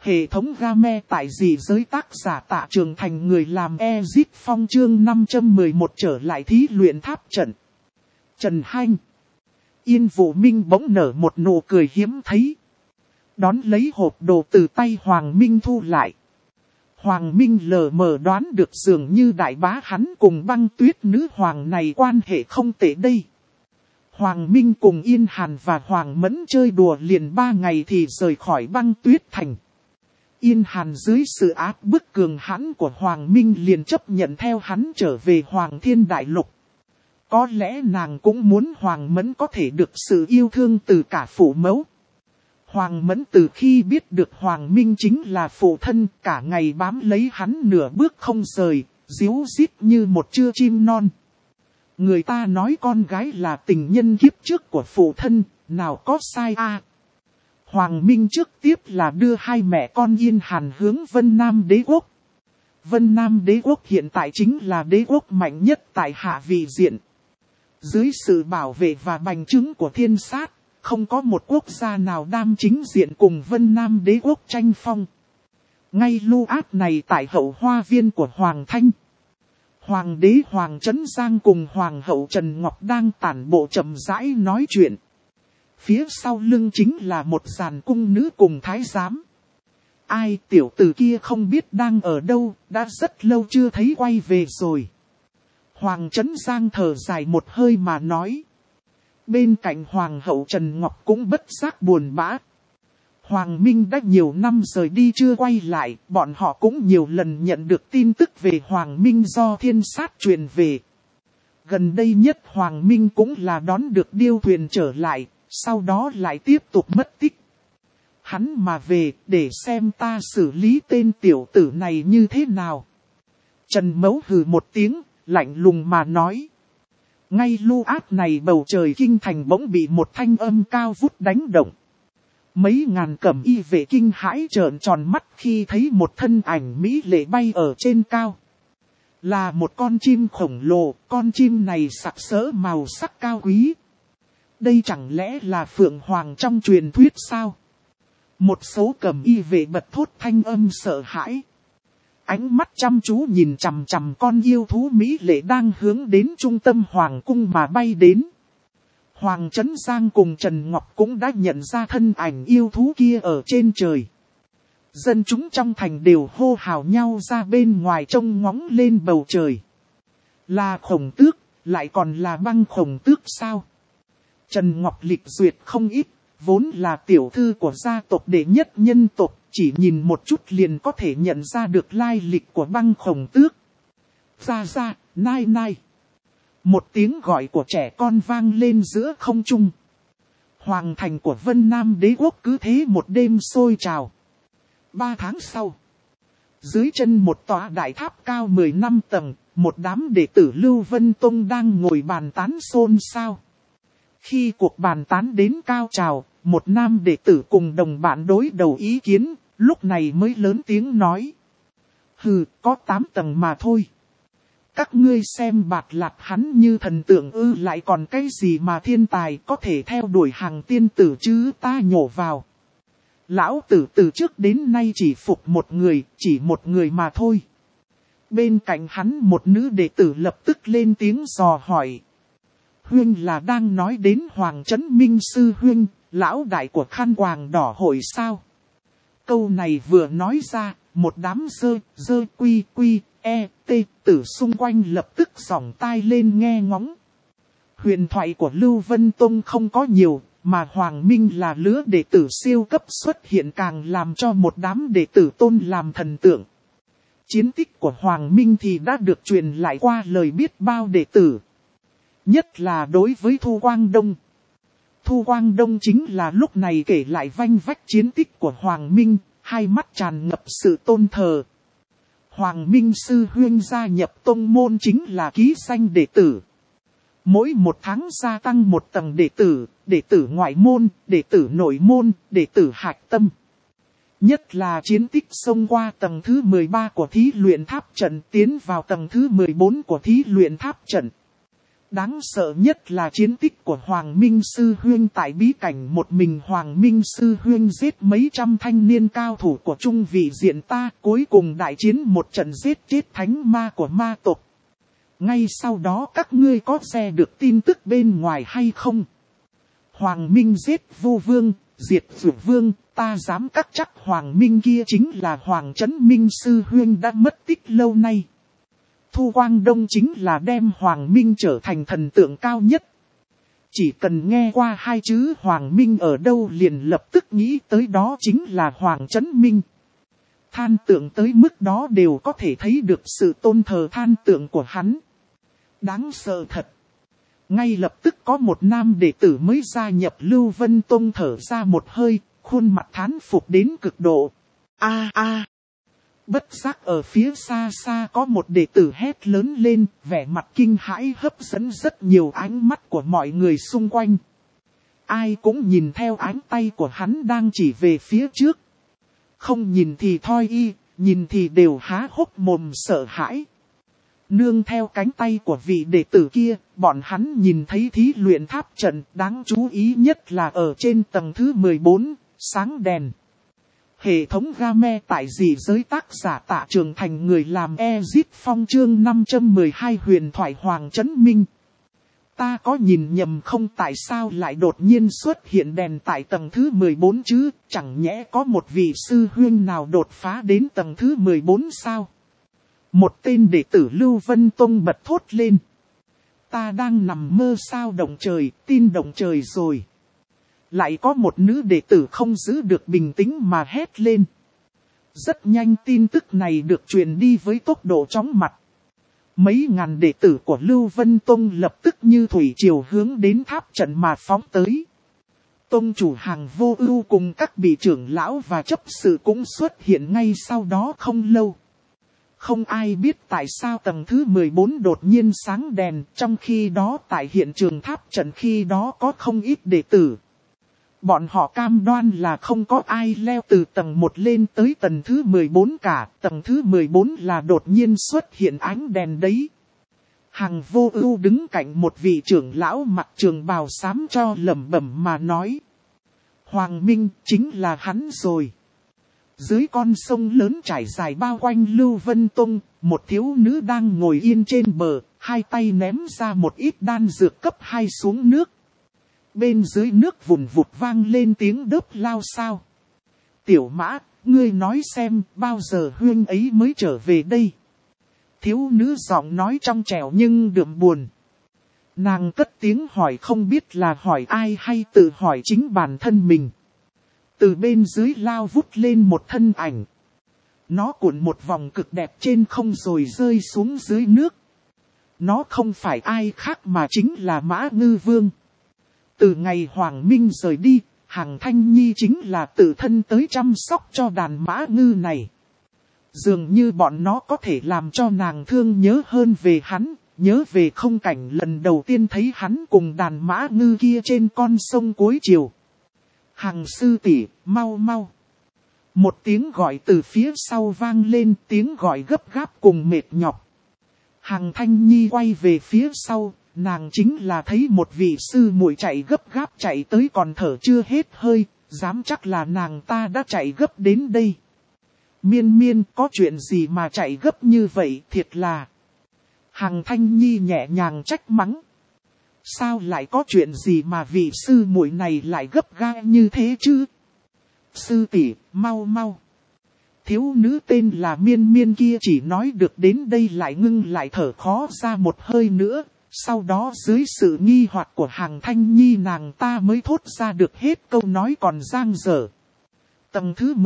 Hệ thống game tại dị giới tác giả Tạ Trường Thành, người làm Exit Phong, chương 511 trở lại thí luyện tháp trận. Trần Hanh. Yên Vũ Minh bỗng nở một nụ cười hiếm thấy. Đón lấy hộp đồ từ tay Hoàng Minh thu lại. Hoàng Minh lờ mờ đoán được dường như đại bá hắn cùng Băng Tuyết nữ hoàng này quan hệ không tệ đây. Hoàng Minh cùng Yên Hàn và Hoàng Mẫn chơi đùa liền 3 ngày thì rời khỏi Băng Tuyết thành. Yên Hàn dưới sự áp bức cường hãn của Hoàng Minh liền chấp nhận theo hắn trở về Hoàng Thiên Đại Lục. Có lẽ nàng cũng muốn Hoàng Mẫn có thể được sự yêu thương từ cả phụ mẫu. Hoàng Mẫn từ khi biết được Hoàng Minh chính là phụ thân, cả ngày bám lấy hắn nửa bước không rời, díu dít như một trưa chim non. Người ta nói con gái là tình nhân kiếp trước của phụ thân, nào có sai a? Hoàng Minh trước tiếp là đưa hai mẹ con Yên Hàn hướng Vân Nam Đế Quốc. Vân Nam Đế Quốc hiện tại chính là đế quốc mạnh nhất tại Hạ Vị Diện. Dưới sự bảo vệ và bành trướng của thiên sát, không có một quốc gia nào đam chính diện cùng Vân Nam Đế Quốc tranh phong. Ngay lưu át này tại hậu hoa viên của Hoàng Thanh. Hoàng đế Hoàng Trấn Giang cùng Hoàng hậu Trần Ngọc đang tản bộ chậm rãi nói chuyện. Phía sau lưng chính là một dàn cung nữ cùng thái giám. Ai tiểu tử kia không biết đang ở đâu, đã rất lâu chưa thấy quay về rồi. Hoàng Trấn Giang thở dài một hơi mà nói. Bên cạnh Hoàng hậu Trần Ngọc cũng bất giác buồn bã. Hoàng Minh đã nhiều năm rời đi chưa quay lại, bọn họ cũng nhiều lần nhận được tin tức về Hoàng Minh do thiên sát truyền về. Gần đây nhất Hoàng Minh cũng là đón được điêu thuyền trở lại, sau đó lại tiếp tục mất tích. Hắn mà về để xem ta xử lý tên tiểu tử này như thế nào. Trần Mấu hừ một tiếng, lạnh lùng mà nói. Ngay lưu át này bầu trời kinh thành bỗng bị một thanh âm cao vút đánh động. Mấy ngàn cẩm y vệ kinh hãi trợn tròn mắt khi thấy một thân ảnh mỹ lệ bay ở trên cao. Là một con chim khổng lồ, con chim này sặc sỡ màu sắc cao quý. Đây chẳng lẽ là Phượng Hoàng trong truyền thuyết sao? Một số cẩm y vệ bật thốt thanh âm sợ hãi. Ánh mắt chăm chú nhìn chằm chằm con yêu thú mỹ lệ đang hướng đến trung tâm Hoàng cung mà bay đến. Hoàng Trấn Giang cùng Trần Ngọc cũng đã nhận ra thân ảnh yêu thú kia ở trên trời. Dân chúng trong thành đều hô hào nhau ra bên ngoài trông ngóng lên bầu trời. Là khổng tước, lại còn là Băng khổng tước sao? Trần Ngọc lịch duyệt không ít, vốn là tiểu thư của gia tộc đệ nhất nhân tộc, chỉ nhìn một chút liền có thể nhận ra được lai lịch của Băng khổng tước. Ra, nai nai. Một tiếng gọi của trẻ con vang lên giữa không trung. Hoàng thành của Vân Nam Đế Quốc cứ thế một đêm sôi trào. 3 tháng sau, dưới chân một tòa đại tháp cao 10 năm tầng, một đám đệ tử Lưu Vân Tông đang ngồi bàn tán xôn xao. Khi cuộc bàn tán đến cao trào, một nam đệ tử cùng đồng bạn đối đầu ý kiến, lúc này mới lớn tiếng nói. Hừ, có 8 tầng mà thôi. Các ngươi xem Bạt Lạt hắn như thần tượng ư, lại còn cái gì mà thiên tài có thể theo đuổi hàng tiên tử chứ, ta nhổ vào. Lão tử từ trước đến nay chỉ phục một người, chỉ một người mà thôi. Bên cạnh hắn một nữ đệ tử lập tức lên tiếng dò hỏi. Huynh là đang nói đến Hoàng Trấn Minh sư huynh, lão đại của Khăn Quàng Đỏ hội sao? Câu này vừa nói ra, một đám dơ quy, tử xung quanh lập tức giỏng tai lên nghe ngóng. Huyền thoại của Lưu Vân Tông không có nhiều, mà Hoàng Minh là lứa đệ tử siêu cấp xuất hiện càng làm cho một đám đệ tử tôn làm thần tượng. Chiến tích của Hoàng Minh thì đã được truyền lại qua lời biết bao đệ tử. Nhất là đối với Thu Quang Đông. Thu Quang Đông chính là lúc này kể lại vanh vách chiến tích của Hoàng Minh, hai mắt tràn ngập sự tôn thờ. Hoàng Minh sư huynh gia nhập tông môn chính là ký danh đệ tử. Mỗi một tháng gia tăng một tầng đệ tử ngoại môn, đệ tử nội môn, đệ tử hạch tâm. Nhất là chiến tích xông qua tầng thứ 13 của thí luyện tháp trận tiến vào tầng thứ 14 của thí luyện tháp trận. Đáng sợ nhất là chiến tích của Hoàng Minh Sư Huynh tại bí cảnh. Một mình Hoàng Minh Sư Huynh giết mấy trăm thanh niên cao thủ của trung vị diện ta, cuối cùng đại chiến một trận giết chết thánh ma của ma tộc. Ngay sau đó các ngươi có nghe được tin tức bên ngoài hay không? Hoàng Minh giết Vu Vương, diệt Dược Vương, ta dám chắc chắc Hoàng Minh kia chính là Hoàng Chấn Minh Sư Huynh đã mất tích lâu nay. Thu Quang Đông chính là đem Hoàng Minh trở thành thần tượng cao nhất. Chỉ cần nghe qua hai chữ Hoàng Minh ở đâu liền lập tức nghĩ tới đó chính là Hoàng Chấn Minh. Than tượng tới mức đó đều có thể thấy được sự tôn thờ than tượng của hắn. Đáng sợ thật. Ngay lập tức có một nam đệ tử mới gia nhập Lưu Vân Tông thở ra một hơi, khuôn mặt thán phục đến cực độ. Bất giác ở phía xa xa có một đệ tử hét lớn lên, vẻ mặt kinh hãi hấp dẫn rất nhiều ánh mắt của mọi người xung quanh. Ai cũng nhìn theo ánh tay của hắn đang chỉ về phía trước. Không nhìn thì thôi nhìn thì đều há hốc mồm sợ hãi. Nương theo cánh tay của vị đệ tử kia, bọn hắn nhìn thấy thí luyện tháp trận. Đáng chú ý nhất là ở trên tầng thứ 14, sáng đèn. Hệ thống game tại dị giới tác giả Tạ Trường Thành người làm Ezit Phong chương 512 huyền thoại Hoàng Chấn Minh. Ta có nhìn nhầm không, tại sao lại đột nhiên xuất hiện đèn tại tầng thứ 14 chứ? Chẳng nhẽ có một vị sư huynh nào đột phá đến tầng thứ 14 sao? Một tên đệ tử Lưu Vân Tông bật thốt lên. Ta đang nằm mơ sao động trời, tin động trời rồi. Lại có một nữ đệ tử không giữ được bình tĩnh mà hét lên. Rất nhanh tin tức này được truyền đi với tốc độ chóng mặt. Mấy ngàn đệ tử của Lưu Vân Tông lập tức như thủy triều hướng đến tháp trận mà phóng tới. Tông chủ Hàng Vô Ưu cùng các vị trưởng lão và chấp sự cũng xuất hiện ngay sau đó không lâu. Không ai biết tại sao tầng thứ 14 đột nhiên sáng đèn, trong khi đó tại hiện trường tháp trận khi đó có không ít đệ tử. Bọn họ cam đoan là không có ai leo từ tầng 1 lên tới tầng thứ 14 cả, tầng thứ 14 là đột nhiên xuất hiện ánh đèn đấy. Hàng Vô Ưu đứng cạnh một vị trưởng lão mặc trường bào xám cho lẩm bẩm mà nói. Hoàng Minh chính là hắn rồi. Dưới con sông lớn trải dài bao quanh Lưu Vân Tông, một thiếu nữ đang ngồi yên trên bờ, hai tay ném ra một ít đan dược cấp 2 xuống nước. Bên dưới nước vùn vụt vang lên tiếng đớp lao sao. Tiểu Mã, ngươi nói xem bao giờ huynh ấy mới trở về đây. Thiếu nữ giọng nói trong trẻo nhưng đượm buồn. Nàng cất tiếng hỏi không biết là hỏi ai hay tự hỏi chính bản thân mình. Từ bên dưới lao vút lên một thân ảnh. Nó cuộn một vòng cực đẹp trên không rồi rơi xuống dưới nước. Nó không phải ai khác mà chính là Mã Ngư Vương. Từ ngày Hoàng Minh rời đi, Hằng Thanh Nhi chính là tự thân tới chăm sóc cho đàn mã ngư này. Dường như bọn nó có thể làm cho nàng thương nhớ hơn về hắn, nhớ về khung cảnh lần đầu tiên thấy hắn cùng đàn mã ngư kia trên con sông cuối chiều. Hằng sư tỷ, mau mau. Một tiếng gọi từ phía sau vang lên, tiếng gọi gấp gáp cùng mệt nhọc. Hằng Thanh Nhi quay về phía sau, nàng chính là thấy một vị sư muội chạy gấp gáp chạy tới còn thở chưa hết hơi, dám chắc là nàng ta đã chạy gấp đến đây. Miên Miên, có chuyện gì mà chạy gấp như vậy, thiệt là. Hằng Thanh Nhi nhẹ nhàng trách mắng. Sao lại có chuyện gì mà vị sư muội này lại gấp gáp như thế chứ? Sư tỷ, mau mau. Thiếu nữ tên là Miên Miên kia chỉ nói được đến đây lại ngưng lại thở khó ra một hơi nữa. Sau đó dưới sự nghi hoặc của Hằng Thanh Nhi nàng ta mới thốt ra được hết câu nói còn dang dở. Tầng thứ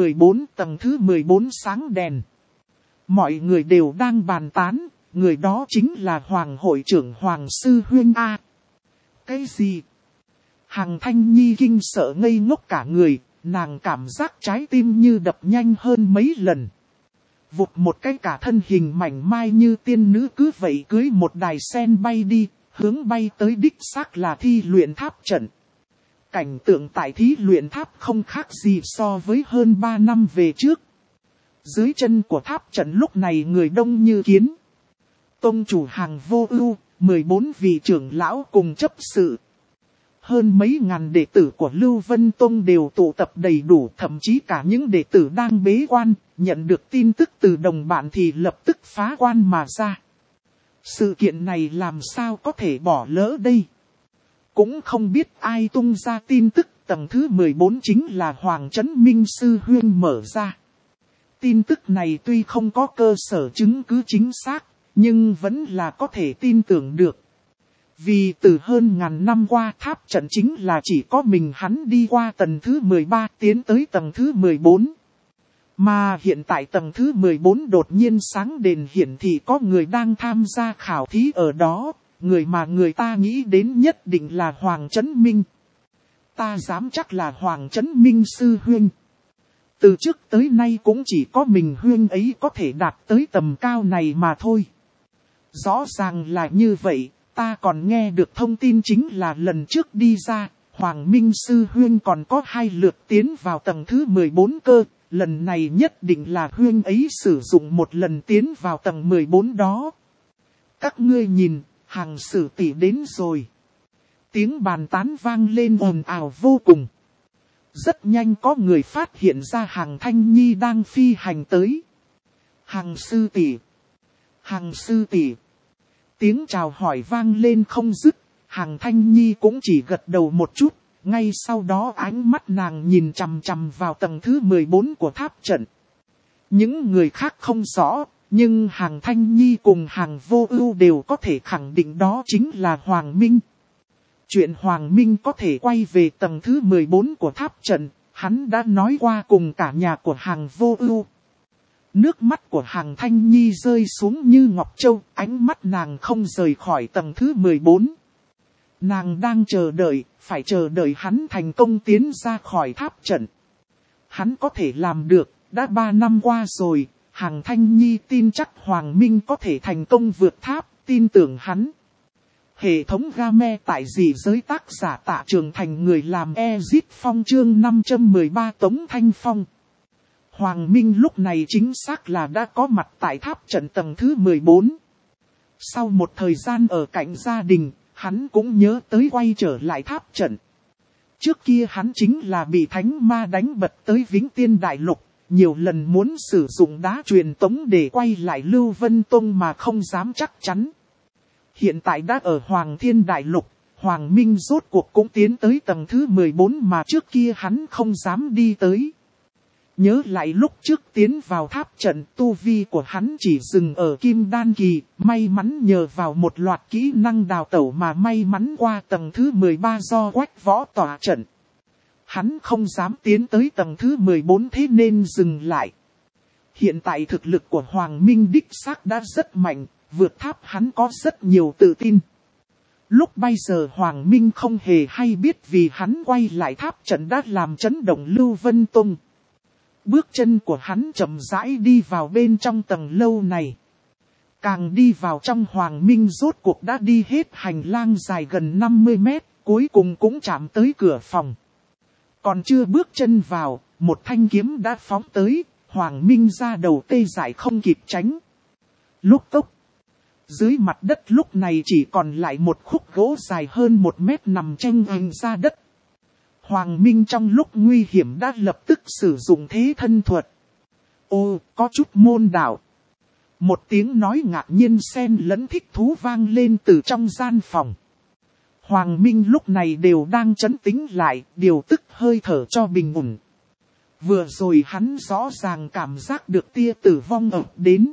14 sáng đèn. Mọi người đều đang bàn tán, người đó chính là Hoàng hội trưởng Hoàng Sư Huynh A. Cái gì? Hằng Thanh Nhi kinh sợ ngây ngốc cả người, nàng cảm giác trái tim như đập nhanh hơn mấy lần. Vụt một cái cả thân hình mảnh mai như tiên nữ cứ vậy cưới một đài sen bay đi, hướng bay tới đích xác là thi luyện tháp trận. Cảnh tượng tại thí luyện tháp không khác gì so với hơn 3 năm về trước. Dưới chân của tháp trận lúc này người đông như kiến. Tông chủ Hàng Vô Ưu, 14 vị trưởng lão cùng chấp sự. Hơn mấy ngàn đệ tử của Lưu Vân Tông đều tụ tập đầy đủ, thậm chí cả những đệ tử đang bế quan, nhận được tin tức từ đồng bạn thì lập tức phá quan mà ra. Sự kiện này làm sao có thể bỏ lỡ đây? Cũng không biết ai tung ra tin tức tầng thứ 14 chính là Hoàng Chấn Minh Sư Huyên mở ra. Tin tức này tuy không có cơ sở chứng cứ chính xác, nhưng vẫn là có thể tin tưởng được. Vì từ hơn ngàn năm qua tháp trận chính là chỉ có mình hắn đi qua tầng thứ 13 tiến tới tầng thứ 14. Mà hiện tại tầng thứ 14 đột nhiên sáng đèn hiển thị có người đang tham gia khảo thí ở đó, người mà người ta nghĩ đến nhất định là Hoàng Chấn Minh. Ta dám chắc là Hoàng Chấn Minh Sư Huyên. Từ trước tới nay cũng chỉ có mình Huyên ấy có thể đạt tới tầm cao này mà thôi. Rõ ràng là như vậy, ta còn nghe được thông tin chính là lần trước đi ra, Hoàng Minh Sư Huyên còn có 2 lượt tiến vào tầng thứ 14 cơ. Lần này nhất định là Huyên ấy sử dụng một lần tiến vào tầng 14 đó. Các ngươi nhìn, Hàng Sử tỷ đến rồi. Tiếng bàn tán vang lên ồn ào vô cùng. Rất nhanh có người phát hiện ra Hàng Thanh Nhi đang phi hành tới. Hàng sư tỷ, Hàng sư tỷ. Tiếng chào hỏi vang lên không dứt. Hàng Thanh Nhi cũng chỉ gật đầu một chút. Ngay sau đó ánh mắt nàng nhìn chằm chằm vào tầng thứ 14 của tháp trận. Những người khác không rõ, nhưng Hàng Thanh Nhi cùng Hàng Vô Ưu đều có thể khẳng định đó chính là Hoàng Minh. Chuyện Hoàng Minh có thể quay về tầng thứ 14 của tháp trận, hắn đã nói qua cùng cả nhà của Hàng Vô Ưu. Nước mắt của Hàng Thanh Nhi rơi xuống như ngọc châu, ánh mắt nàng không rời khỏi tầng thứ 14. Nàng đang chờ đợi, phải chờ đợi hắn thành công tiến ra khỏi tháp trận. Hắn có thể làm được, đã 3 năm qua rồi, Hàng Thanh Nhi tin chắc Hoàng Minh có thể thành công vượt tháp, tin tưởng hắn. Hệ thống game tại dị giới tác giả Tạ Trường Thành, người làm Ezit Phong chương 513 Tống Thanh Phong. Hoàng Minh lúc này chính xác là đã có mặt tại tháp trận tầng thứ 14. Sau một thời gian ở cạnh gia đình, hắn cũng nhớ tới quay trở lại tháp trận. Trước kia hắn chính là bị thánh ma đánh bật tới Vĩnh Tiên Đại Lục, nhiều lần muốn sử dụng đá truyền tống để quay lại Lưu Vân Tông mà không dám chắc chắn. Hiện tại đã ở Hoàng Thiên Đại Lục, Hoàng Minh rốt cuộc cũng tiến tới tầng thứ 14 mà trước kia hắn không dám đi tới. Nhớ lại lúc trước tiến vào tháp trận, tu vi của hắn chỉ dừng ở Kim Đan Kỳ, may mắn nhờ vào một loạt kỹ năng đào tẩu mà may mắn qua tầng thứ 13 do Quách Võ tỏa trận. Hắn không dám tiến tới tầng thứ 14 thế nên dừng lại. Hiện tại thực lực của Hoàng Minh đích xác đã rất mạnh, vượt tháp hắn có rất nhiều tự tin. Lúc bây giờ Hoàng Minh không hề hay biết vì hắn quay lại tháp trận đã làm chấn động Lưu Vân Tông. Bước chân của hắn chậm rãi đi vào bên trong tầng lâu này. Càng đi vào trong, Hoàng Minh rốt cuộc đã đi hết hành lang dài gần 50 mét, cuối cùng cũng chạm tới cửa phòng. Còn chưa bước chân vào, một thanh kiếm đã phóng tới, Hoàng Minh ra đầu tê dại không kịp tránh. Lúc tốc, dưới mặt đất lúc này chỉ còn lại một khúc gỗ dài hơn 1 mét nằm chênh vênh ra đất. Hoàng Minh trong lúc nguy hiểm đã lập tức sử dụng thế thân thuật. Ô, có chút môn đạo. Một tiếng nói ngạc nhiên xen lẫn thích thú vang lên từ trong gian phòng. Hoàng Minh lúc này đều đang trấn tĩnh lại, điều tức hơi thở cho bình ổn. Vừa rồi hắn rõ ràng cảm giác được tia tử vong ập đến.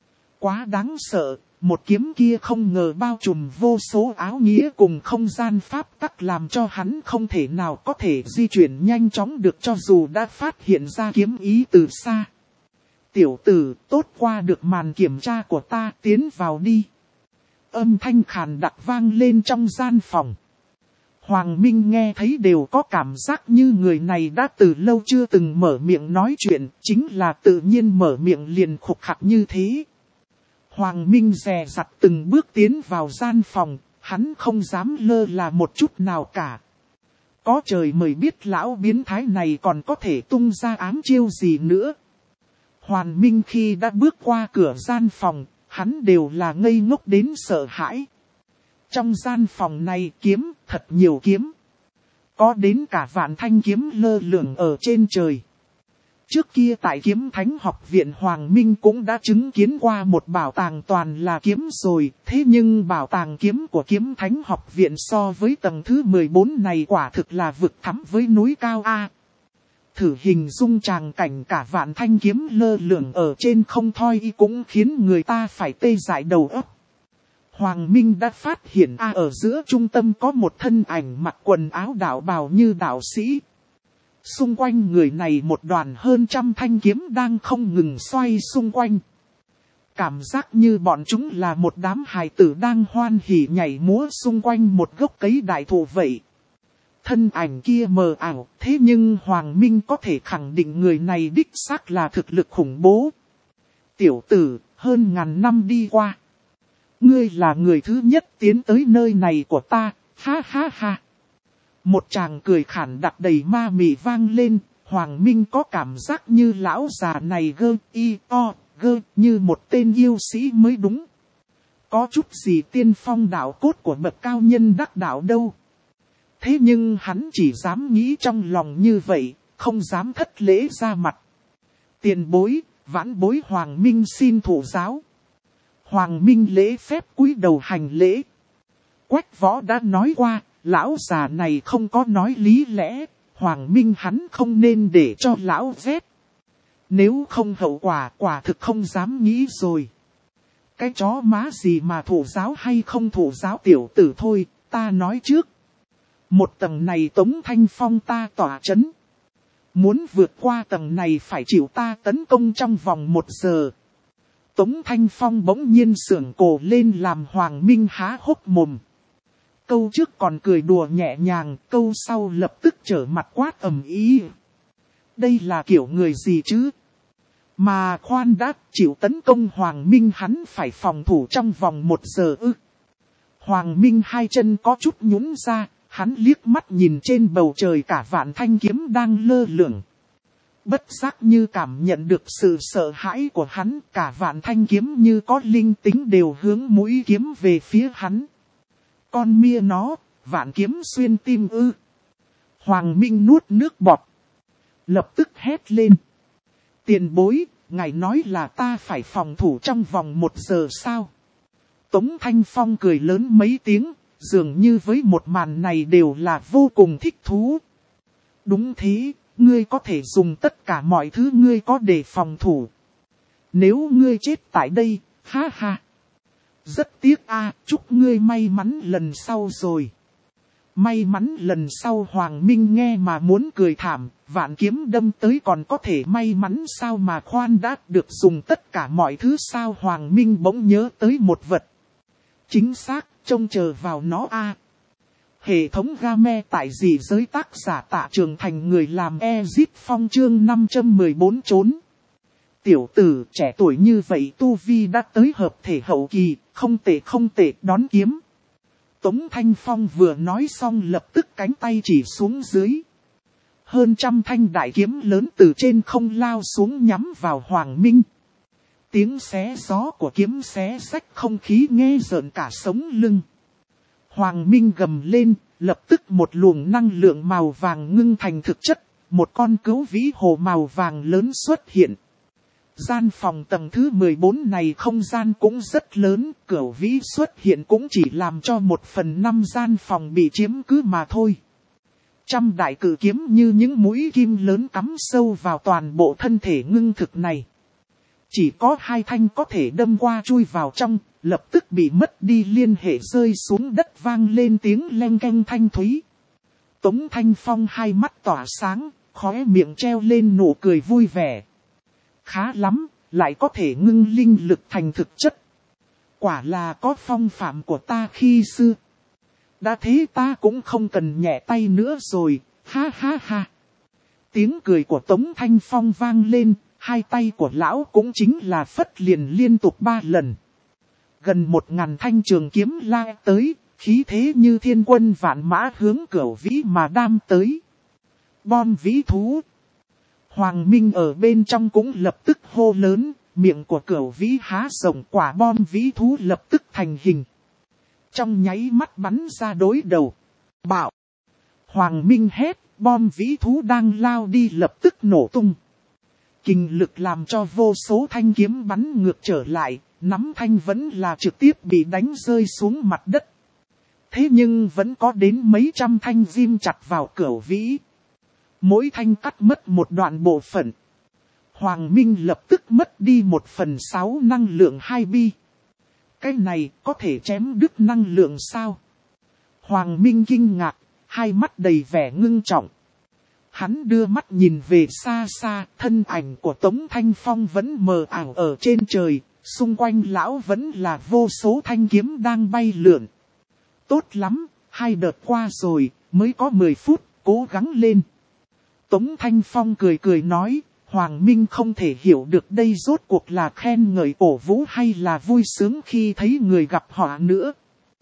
Quá đáng sợ, một kiếm kia không ngờ bao trùm vô số áo nghĩa cùng không gian pháp tắc làm cho hắn không thể nào có thể di chuyển nhanh chóng được cho dù đã phát hiện ra kiếm ý từ xa. Tiểu tử, tốt qua được màn kiểm tra của ta, tiến vào đi. Âm thanh khàn đặc vang lên trong gian phòng. Hoàng Minh nghe thấy đều có cảm giác như người này đã từ lâu chưa từng mở miệng nói chuyện, chính là tự nhiên mở miệng liền khục khặc như thế. Hoàng Minh dè dặt từng bước tiến vào gian phòng, hắn không dám lơ là một chút nào cả. Có trời mới biết lão biến thái này còn có thể tung ra ám chiêu gì nữa. Hoàng Minh khi đã bước qua cửa gian phòng, hắn đều là ngây ngốc đến sợ hãi. Trong gian phòng này kiếm, thật nhiều kiếm. Có đến cả vạn thanh kiếm lơ lửng ở trên trời. Trước kia tại Kiếm Thánh Học viện Hoàng Minh cũng đã chứng kiến qua một bảo tàng toàn là kiếm rồi. Thế nhưng bảo tàng kiếm của Kiếm Thánh Học viện so với tầng thứ 14 này quả thực là vực thẳm với núi cao A. Thử hình dung tràng cảnh cả vạn thanh kiếm lơ lửng ở trên không thôi cũng khiến người ta phải tê dại đầu óc. Hoàng Minh đã phát hiện ở giữa trung tâm có một thân ảnh mặc quần áo đạo bào như đạo sĩ. Xung quanh người này một đoàn hơn trăm thanh kiếm đang không ngừng xoay xung quanh. Cảm giác như bọn chúng là một đám hài tử đang hoan hỉ nhảy múa xung quanh một gốc cấy đại thụ vậy. Thân ảnh kia mờ ảo, thế nhưng Hoàng Minh có thể khẳng định người này đích xác là thực lực khủng bố. Tiểu tử, hơn ngàn năm đi qua. Ngươi là người thứ nhất tiến tới nơi này của ta, ha ha ha. Một tràng cười khản đặc đầy ma mị vang lên, Hoàng Minh có cảm giác như lão già này gơ như một tên yêu sĩ mới đúng. Có chút gì tiên phong đạo cốt của bậc cao nhân đắc đạo đâu. Thế nhưng hắn chỉ dám nghĩ trong lòng như vậy, không dám thất lễ ra mặt. Tiền bối, vãn bối Hoàng Minh xin thụ giáo. Hoàng Minh lễ phép cúi đầu hành lễ. Quách Võ đã nói qua, lão già này không có nói lý lẽ, Hoàng Minh hắn không nên để cho lão ghét. Nếu không hậu quả thực không dám nghĩ rồi. Cái chó má gì mà thụ giáo hay không thụ giáo tiểu tử thôi, ta nói trước. Một tầng này Tống Thanh Phong ta tỏa chấn. Muốn vượt qua tầng này phải chịu ta tấn công trong vòng 1 giờ. Tống Thanh Phong bỗng nhiên sưởng cổ lên làm Hoàng Minh há hốc mồm. Câu trước còn cười đùa nhẹ nhàng, câu sau lập tức trở mặt quát ầm ĩ. Đây là kiểu người gì chứ? Mà khoan đã, chịu tấn công Hoàng Minh hắn phải phòng thủ trong vòng 1 giờ ư. Hoàng Minh hai chân có chút nhún ra, hắn liếc mắt nhìn trên bầu trời cả vạn thanh kiếm đang lơ lửng. Bất giác như cảm nhận được sự sợ hãi của hắn, cả vạn thanh kiếm như có linh tính đều hướng mũi kiếm về phía hắn. Con mia nó, vạn kiếm xuyên tim ư. Hoàng Minh nuốt nước bọt. Lập tức hét lên. Tiền bối, ngài nói là ta phải phòng thủ trong vòng 1 giờ sao? Tống Thanh Phong cười lớn mấy tiếng, dường như với một màn này đều là vô cùng thích thú. Đúng thế, ngươi có thể dùng tất cả mọi thứ ngươi có để phòng thủ. Nếu ngươi chết tại đây, ha ha. Rất tiếc chúc ngươi may mắn lần sau rồi. May mắn lần sau Hoàng Minh nghe mà muốn cười thảm, vạn kiếm đâm tới còn có thể may mắn sao mà khoan đã được dùng tất cả mọi thứ sao. Hoàng Minh bỗng nhớ tới một vật. Chính xác, trông chờ vào nó Hệ thống game tại dị giới tác giả Tạ Trường Thành người làm Ezit Phong chương 514 trốn. Tiểu tử trẻ tuổi như vậy tu vi đã tới hợp thể hậu kỳ, không tệ đón kiếm. Tống Thanh Phong vừa nói xong lập tức cánh tay chỉ xuống dưới. Hơn trăm thanh đại kiếm lớn từ trên không lao xuống nhắm vào Hoàng Minh. Tiếng xé gió của kiếm xé rách không khí nghe rợn cả sống lưng. Hoàng Minh gầm lên, lập tức một luồng năng lượng màu vàng ngưng thành thực chất, một con cửu vĩ hồ màu vàng lớn xuất hiện. Gian phòng tầng thứ 14 này không gian cũng rất lớn, cửu vĩ xuất hiện cũng chỉ làm cho 1/5 gian phòng bị chiếm cứ mà thôi. Trăm đại cử kiếm như những mũi kim lớn cắm sâu vào toàn bộ thân thể ngưng thực này. Chỉ có 2 thanh có thể đâm qua chui vào trong, lập tức bị mất đi liên hệ rơi xuống đất vang lên tiếng leng keng thanh thúy. Tống Thanh Phong hai mắt tỏa sáng, khóe miệng treo lên nụ cười vui vẻ. Khá lắm, lại có thể ngưng linh lực thành thực chất. Quả là có phong phạm của ta khi xưa. Đã thế ta cũng không cần nhẹ tay nữa rồi, ha ha ha. Tiếng cười của Tống Thanh Phong vang lên, hai tay của lão cũng chính là phất liền liên tục 3 lần. Gần 1000 thanh trường kiếm la tới, khí thế như thiên quân vạn mã hướng cửu vĩ mà đam tới. Bom vĩ thú. Hoàng Minh ở bên trong cũng lập tức hô lớn, miệng của cửu vĩ há rộng quả bom vĩ thú lập tức thành hình. trong nháy mắt bắn ra đối đầu. Bạo! Hoàng Minh hét, bom vĩ thú đang lao đi lập tức nổ tung. Kình lực làm cho vô số thanh kiếm bắn ngược trở lại, nắm thanh vẫn là trực tiếp bị đánh rơi xuống mặt đất. Thế nhưng vẫn có đến mấy trăm thanh ghim chặt vào cửu vĩ. Mỗi thanh cắt mất một đoạn bộ phận. Hoàng Minh lập tức mất đi 1/6 năng lượng 2 bi. Cái này có thể chém đứt năng lượng sao? Hoàng Minh kinh ngạc, hai mắt đầy vẻ ngưng trọng. Hắn đưa mắt nhìn về xa xa, thân ảnh của Tống Thanh Phong vẫn mờ ảo ở trên trời, xung quanh lão vẫn là vô số thanh kiếm đang bay lượn. Tốt lắm, 2 đợt qua rồi, mới có 10 phút, cố gắng lên. Tống Thanh Phong cười cười nói, Hoàng Minh không thể hiểu được đây rốt cuộc là khen ngợi cổ vũ hay là vui sướng khi thấy người gặp họ nữa.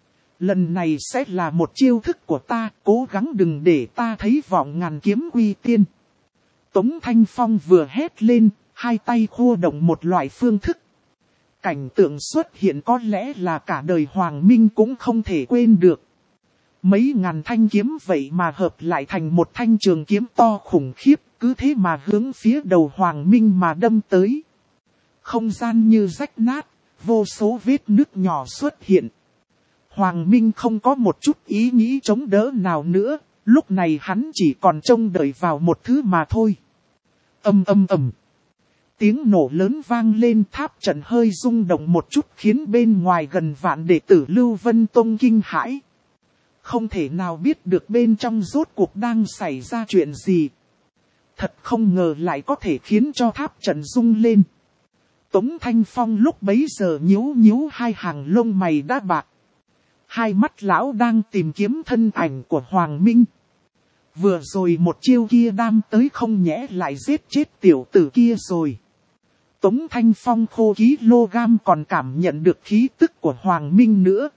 Lần này sẽ là một chiêu thức của ta, cố gắng đừng để ta thấy vọng ngàn kiếm quy tiên. Tống Thanh Phong vừa hét lên, hai tay khua động một loại phương thức. Cảnh tượng xuất hiện có lẽ là cả đời Hoàng Minh cũng không thể quên được. Mấy ngàn thanh kiếm vậy mà hợp lại thành một thanh trường kiếm to khủng khiếp, cứ thế mà hướng phía đầu Hoàng Minh mà đâm tới. Không gian như rách nát, vô số vết nứt nhỏ xuất hiện. Hoàng Minh không có một chút ý nghĩ chống đỡ nào nữa, lúc này hắn chỉ còn trông đợi vào một thứ mà thôi. Ầm ầm ầm. Tiếng nổ lớn vang lên, tháp trận hơi rung động một chút khiến bên ngoài gần vạn đệ tử Lưu Vân Tông kinh hãi. Không thể nào biết được bên trong rốt cuộc đang xảy ra chuyện gì. Thật không ngờ lại có thể khiến cho tháp trận rung lên. Tống Thanh Phong lúc bấy giờ nhíu nhíu hai hàng lông mày đã bạc. Hai mắt lão đang tìm kiếm thân ảnh của Hoàng Minh. Vừa rồi một chiêu kia đam tới không nhẽ lại giết chết tiểu tử kia rồi. Tống Thanh Phong khô kg còn cảm nhận được khí tức của Hoàng Minh nữa.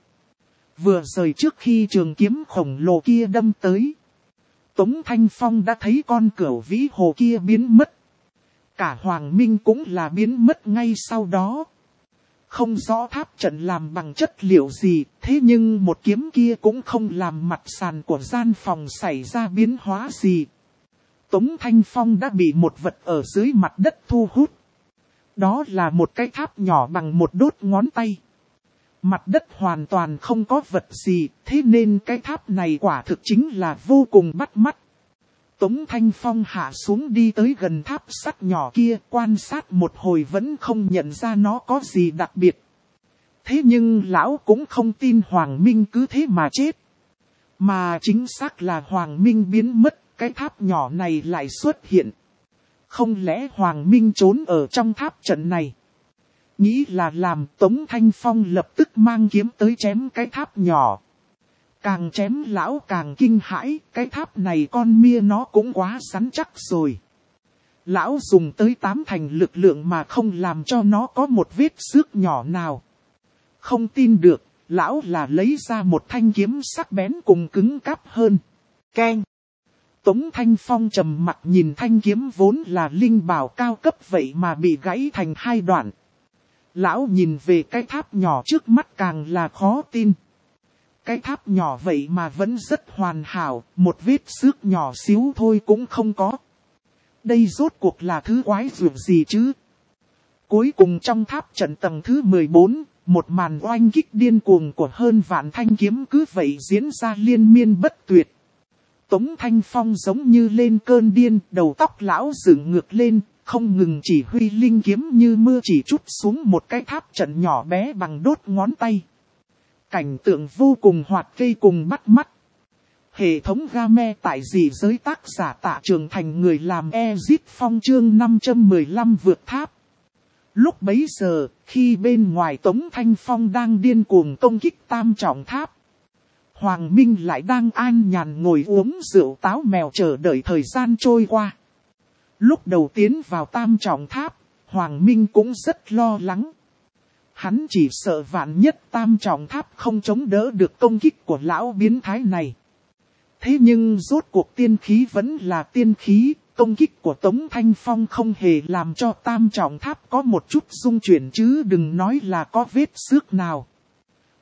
Vừa rời trước khi trường kiếm khổng lồ kia đâm tới. Tống Thanh Phong đã thấy con cửu vĩ hồ kia biến mất. Cả Hoàng Minh cũng là biến mất ngay sau đó. Không rõ tháp trận làm bằng chất liệu gì, thế nhưng một kiếm kia cũng không làm mặt sàn của gian phòng xảy ra biến hóa gì. Tống Thanh Phong đã bị một vật ở dưới mặt đất thu hút. Đó là một cái tháp nhỏ bằng một đốt ngón tay. Mặt đất hoàn toàn không có vật gì, thế nên cái tháp này quả thực chính là vô cùng bắt mắt. Tống Thanh Phong hạ xuống đi tới gần tháp sắt nhỏ kia, quan sát một hồi vẫn không nhận ra nó có gì đặc biệt. Thế nhưng lão cũng không tin Hoàng Minh cứ thế mà chết. Mà chính xác là Hoàng Minh biến mất, cái tháp nhỏ này lại xuất hiện. Không lẽ Hoàng Minh trốn ở trong tháp trận này? Nghĩ là làm, Tống Thanh Phong lập tức mang kiếm tới chém cái tháp nhỏ. Càng chém lão càng kinh hãi, cái tháp này con mia nó cũng quá rắn chắc rồi. Lão dùng tới 8 thành lực lượng mà không làm cho nó có một vết xước nhỏ nào. Không tin được, lão là lấy ra một thanh kiếm sắc bén cùng cứng cáp hơn. Keng! Tống Thanh Phong trầm mặt nhìn thanh kiếm vốn là linh bảo cao cấp vậy mà bị gãy thành 2 đoạn. Lão nhìn về cái tháp nhỏ trước mắt càng là khó tin. Cái tháp nhỏ vậy mà vẫn rất hoàn hảo, một vết xước nhỏ xíu thôi cũng không có. Đây rốt cuộc là thứ quái dường gì chứ? Cuối cùng trong tháp trận tầng thứ 14, một màn oanh kích điên cuồng của hơn vạn thanh kiếm cứ vậy diễn ra liên miên bất tuyệt. Tống Thanh Phong giống như lên cơn điên, đầu tóc lão dựng ngược lên, không ngừng chỉ huy linh kiếm như mưa chỉ trút xuống một cái tháp trận nhỏ bé bằng đốt ngón tay. Cảnh tượng vô cùng hoạt cây cùng bắt mắt. Hệ thống game tại dị giới tác giả Tạ Trường Thành người làm Ezit Phong chương 515 vượt tháp. Lúc bấy giờ, khi bên ngoài Tống Thanh Phong đang điên cuồng công kích tam trọng tháp. Hoàng Minh lại đang an nhàn ngồi uống rượu táo mèo chờ đợi thời gian trôi qua. Lúc đầu tiến vào tam trọng tháp, Hoàng Minh cũng rất lo lắng. Hắn chỉ sợ vạn nhất tam trọng tháp không chống đỡ được công kích của lão biến thái này. Thế nhưng rốt cuộc tiên khí vẫn là tiên khí, công kích của Tống Thanh Phong không hề làm cho tam trọng tháp có một chút rung chuyển chứ đừng nói là có vết xước nào.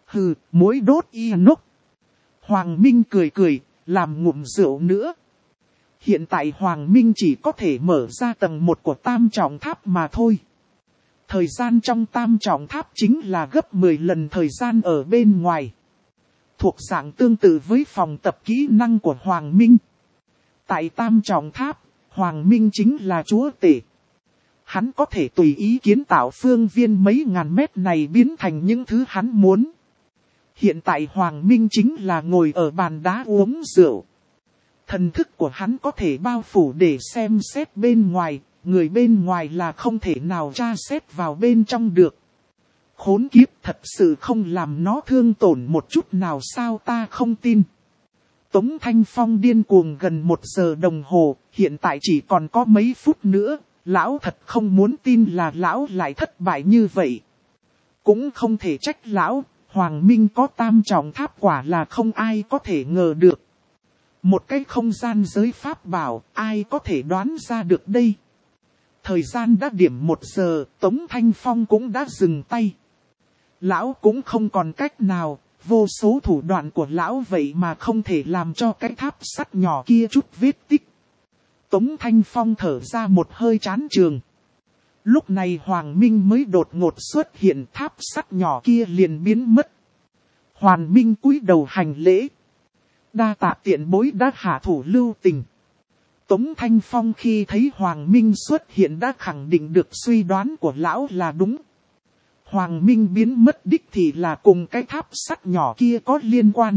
Hừ, muỗi đốt y nốc. Hoàng Minh cười cười, làm ngụm rượu nữa. Hiện tại Hoàng Minh chỉ có thể mở ra tầng 1 của Tam Trọng Tháp mà thôi. Thời gian trong Tam Trọng Tháp chính là gấp 10 lần thời gian ở bên ngoài. Thuộc dạng tương tự với phòng tập kỹ năng của Hoàng Minh. Tại Tam Trọng Tháp, Hoàng Minh chính là chúa tể. Hắn có thể tùy ý kiến tạo phương viên mấy ngàn mét này biến thành những thứ hắn muốn. Hiện tại Hoàng Minh chính là ngồi ở bàn đá uống rượu. Thần thức của hắn có thể bao phủ để xem xét bên ngoài, người bên ngoài là không thể nào tra xét vào bên trong được. Khốn kiếp, thật sự không làm nó thương tổn một chút nào sao, ta không tin. Tống Thanh Phong điên cuồng gần 1 giờ đồng hồ, hiện tại chỉ còn có mấy phút nữa, lão thật không muốn tin là lão lại thất bại như vậy. Cũng không thể trách lão, Hoàng Minh có Tam Trọng Tháp quả là không ai có thể ngờ được. Một cái không gian giới pháp bảo, ai có thể đoán ra được đây. Thời gian đã điểm 1 giờ, Tống Thanh Phong cũng đã dừng tay. Lão cũng không còn cách nào, vô số thủ đoạn của lão vậy mà không thể làm cho cái tháp sắt nhỏ kia chút vết tích. Tống Thanh Phong thở ra một hơi chán chường. Lúc này Hoàng Minh mới đột ngột xuất hiện, tháp sắt nhỏ kia liền biến mất. Hoàng Minh cúi đầu hành lễ. Đa tạ tiện bối đã hạ thủ lưu tình. Tống Thanh Phong khi thấy Hoàng Minh xuất hiện đã khẳng định được suy đoán của lão là đúng. Hoàng Minh biến mất đích thì là cùng cái tháp sắt nhỏ kia có liên quan.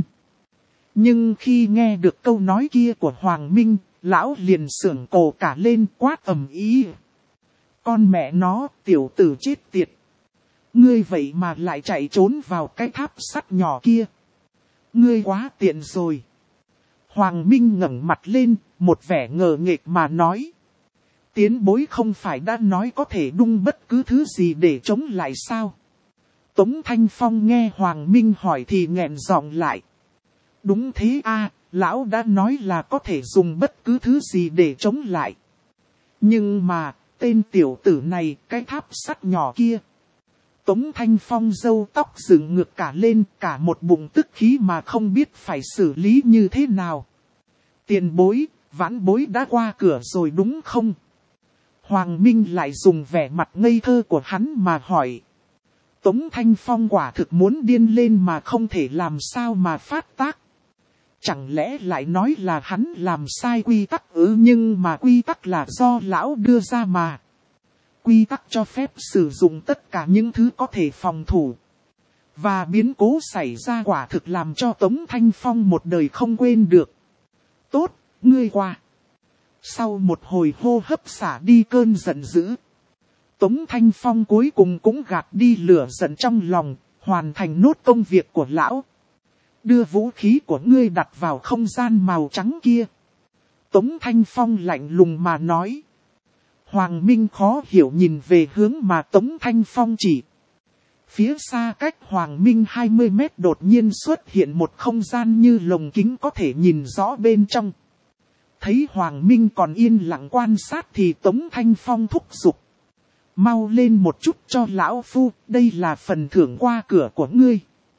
Nhưng khi nghe được câu nói kia của Hoàng Minh, lão liền sưởng cổ cả lên quát ầm ý. Con mẹ nó, tiểu tử chết tiệt. Ngươi vậy mà lại chạy trốn vào cái tháp sắt nhỏ kia. Ngươi quá tiện rồi. Hoàng Minh ngẩng mặt lên, một vẻ ngờ nghệch mà nói. Tiến bối không phải đã nói có thể đung bất cứ thứ gì để chống lại sao? Tống Thanh Phong nghe Hoàng Minh hỏi thì nghẹn giọng lại. Đúng thế a, lão đã nói là có thể dùng bất cứ thứ gì để chống lại. Nhưng mà, tên tiểu tử này, cái tháp sắt nhỏ kia. Tống Thanh Phong râu tóc dựng ngược cả lên, cả một bụng tức khí mà không biết phải xử lý như thế nào. Tiền bối, vãn bối đã qua cửa rồi đúng không? Hoàng Minh lại dùng vẻ mặt ngây thơ của hắn mà hỏi. Tống Thanh Phong quả thực muốn điên lên mà không thể làm sao mà phát tác. Chẳng lẽ lại nói là hắn làm sai quy tắc nhưng mà quy tắc là do lão đưa ra mà. Quy tắc cho phép sử dụng tất cả những thứ có thể phòng thủ. Và biến cố xảy ra quả thực làm cho Tống Thanh Phong một đời không quên được. Tốt, ngươi qua. Sau một hồi hô hấp xả đi cơn giận dữ. Tống Thanh Phong cuối cùng cũng gạt đi lửa giận trong lòng, hoàn thành nốt công việc của lão. Đưa vũ khí của ngươi đặt vào không gian màu trắng kia. Tống Thanh Phong lạnh lùng mà nói. Hoàng Minh khó hiểu nhìn về hướng mà Tống Thanh Phong chỉ. Phía xa cách Hoàng Minh 20 mét đột nhiên xuất hiện một không gian như lồng kính có thể nhìn rõ bên trong. Thấy Hoàng Minh còn yên lặng quan sát thì Tống Thanh Phong thúc giục. Mau lên một chút cho lão phu, đây là phần thưởng qua cửa của ngươi.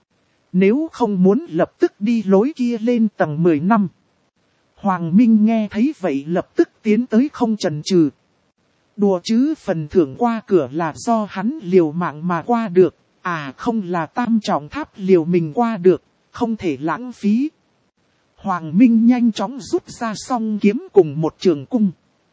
Nếu không muốn lập tức đi lối kia lên tầng 10 năm. Hoàng Minh nghe thấy vậy lập tức tiến tới không chần chừ. Đùa chứ, phần thưởng qua cửa là do hắn liều mạng mà qua được, không là Tam Trọng Tháp liều mình qua được, không thể lãng phí. Hoàng Minh nhanh chóng rút ra song kiếm cùng một trường cung.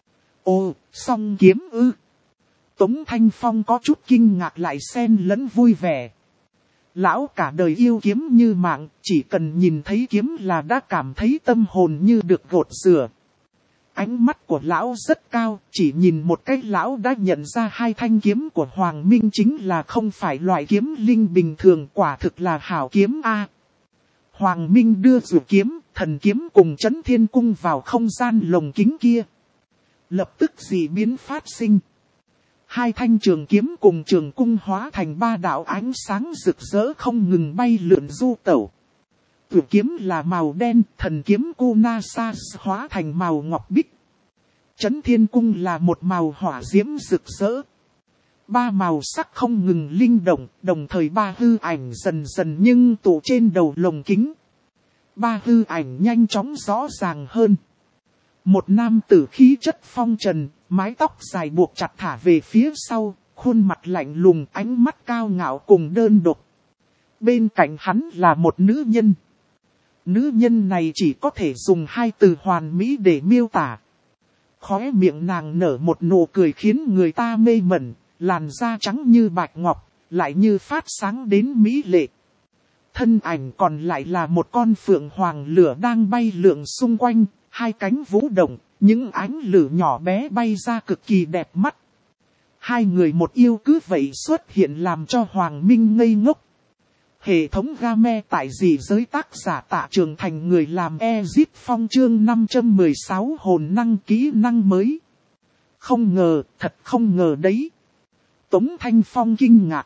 Ồ, song kiếm ư? Tống Thanh Phong có chút kinh ngạc lại xen lẫn vui vẻ. Lão cả đời yêu kiếm như mạng, chỉ cần nhìn thấy kiếm là đã cảm thấy tâm hồn như được gột rửa. Ánh mắt của lão rất cao, chỉ nhìn một cái lão đã nhận ra hai thanh kiếm của Hoàng Minh chính là không phải loại kiếm linh bình thường, quả thực là hảo kiếm a. Hoàng Minh đưa dụ kiếm, thần kiếm cùng Chấn Thiên Cung vào không gian lồng kính kia. Lập tức dị biến phát sinh. Hai thanh trường kiếm cùng trường cung hóa thành ba đạo ánh sáng rực rỡ không ngừng bay lượn du tẩu. Tử kiếm là màu đen, thần kiếm Kunasa hóa thành màu ngọc bích. Chấn Thiên Cung là một màu hỏa diễm rực rỡ. Ba màu sắc không ngừng linh động, đồng thời ba hư ảnh dần dần nhưng tụ trên đầu lồng kính. Ba hư ảnh nhanh chóng rõ ràng hơn. Một nam tử khí chất phong trần, mái tóc dài buộc chặt thả về phía sau, khuôn mặt lạnh lùng, ánh mắt cao ngạo cùng đơn độc. Bên cạnh hắn là một nữ nhân. Nữ nhân này chỉ có thể dùng hai từ hoàn mỹ để miêu tả. Khóe miệng nàng nở một nụ cười khiến người ta mê mẩn, làn da trắng như bạch ngọc, lại như phát sáng đến mỹ lệ. Thân ảnh còn lại là một con phượng hoàng lửa đang bay lượn xung quanh, hai cánh vũ động, những ánh lửa nhỏ bé bay ra cực kỳ đẹp mắt. Hai người một yêu cứ vậy xuất hiện làm cho Hoàng Minh ngây ngốc. Hệ thống game tại dị giới tác giả Tạ Trường Thành người làm Exit Phong chương 516 hồn năng kỹ năng mới. Không ngờ, thật không ngờ đấy. Tống Thanh Phong kinh ngạc.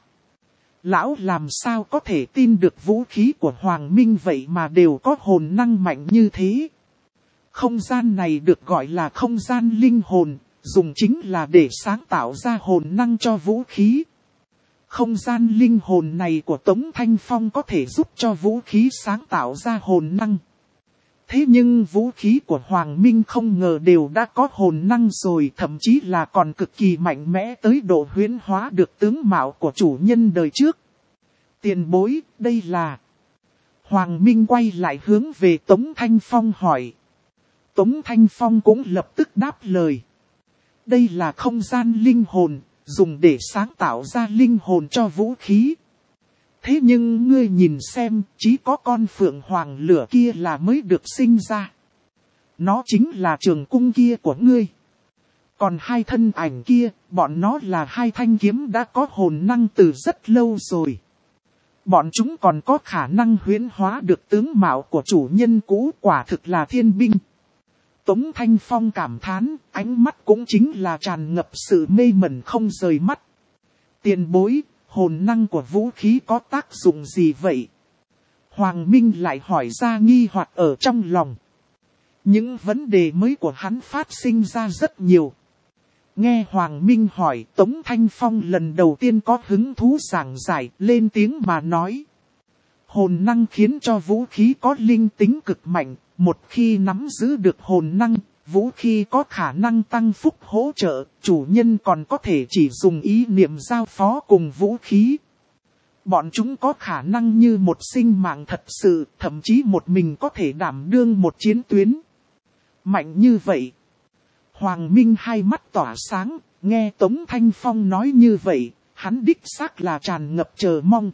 Lão làm sao có thể tin được vũ khí của Hoàng Minh vậy mà đều có hồn năng mạnh như thế. Không gian này được gọi là không gian linh hồn, dùng chính là để sáng tạo ra hồn năng cho vũ khí. Không gian linh hồn này của Tống Thanh Phong có thể giúp cho vũ khí sáng tạo ra hồn năng. Thế nhưng vũ khí của Hoàng Minh không ngờ đều đã có hồn năng rồi, thậm chí là còn cực kỳ mạnh mẽ tới độ huyễn hóa được tướng mạo của chủ nhân đời trước. Tiền bối, đây là... Hoàng Minh quay lại hướng về Tống Thanh Phong hỏi. Tống Thanh Phong cũng lập tức đáp lời. Đây là không gian linh hồn, dùng để sáng tạo ra linh hồn cho vũ khí. Thế nhưng ngươi nhìn xem, chỉ có con phượng hoàng lửa kia là mới được sinh ra. Nó chính là trường cung kia của ngươi. Còn hai thân ảnh kia, bọn nó là hai thanh kiếm đã có hồn năng từ rất lâu rồi. Bọn chúng còn có khả năng huyễn hóa được tướng mạo của chủ nhân cũ, quả thực là thiên binh. Tống Thanh Phong cảm thán, ánh mắt cũng chính là tràn ngập sự mê mẩn không rời mắt. Tiền bối, hồn năng của vũ khí có tác dụng gì vậy? Hoàng Minh lại hỏi ra nghi hoặc ở trong lòng. Những vấn đề mới của hắn phát sinh ra rất nhiều. Nghe Hoàng Minh hỏi, Tống Thanh Phong lần đầu tiên có hứng thú giảng giải, lên tiếng mà nói. Hồn năng khiến cho vũ khí có linh tính cực mạnh, một khi nắm giữ được hồn năng, vũ khí có khả năng tăng phúc hỗ trợ, chủ nhân còn có thể chỉ dùng ý niệm giao phó cùng vũ khí. Bọn chúng có khả năng như một sinh mạng thật sự, thậm chí một mình có thể đảm đương một chiến tuyến. Mạnh như vậy. Hoàng Minh hai mắt tỏa sáng, nghe Tống Thanh Phong nói như vậy, hắn đích xác là tràn ngập chờ mong.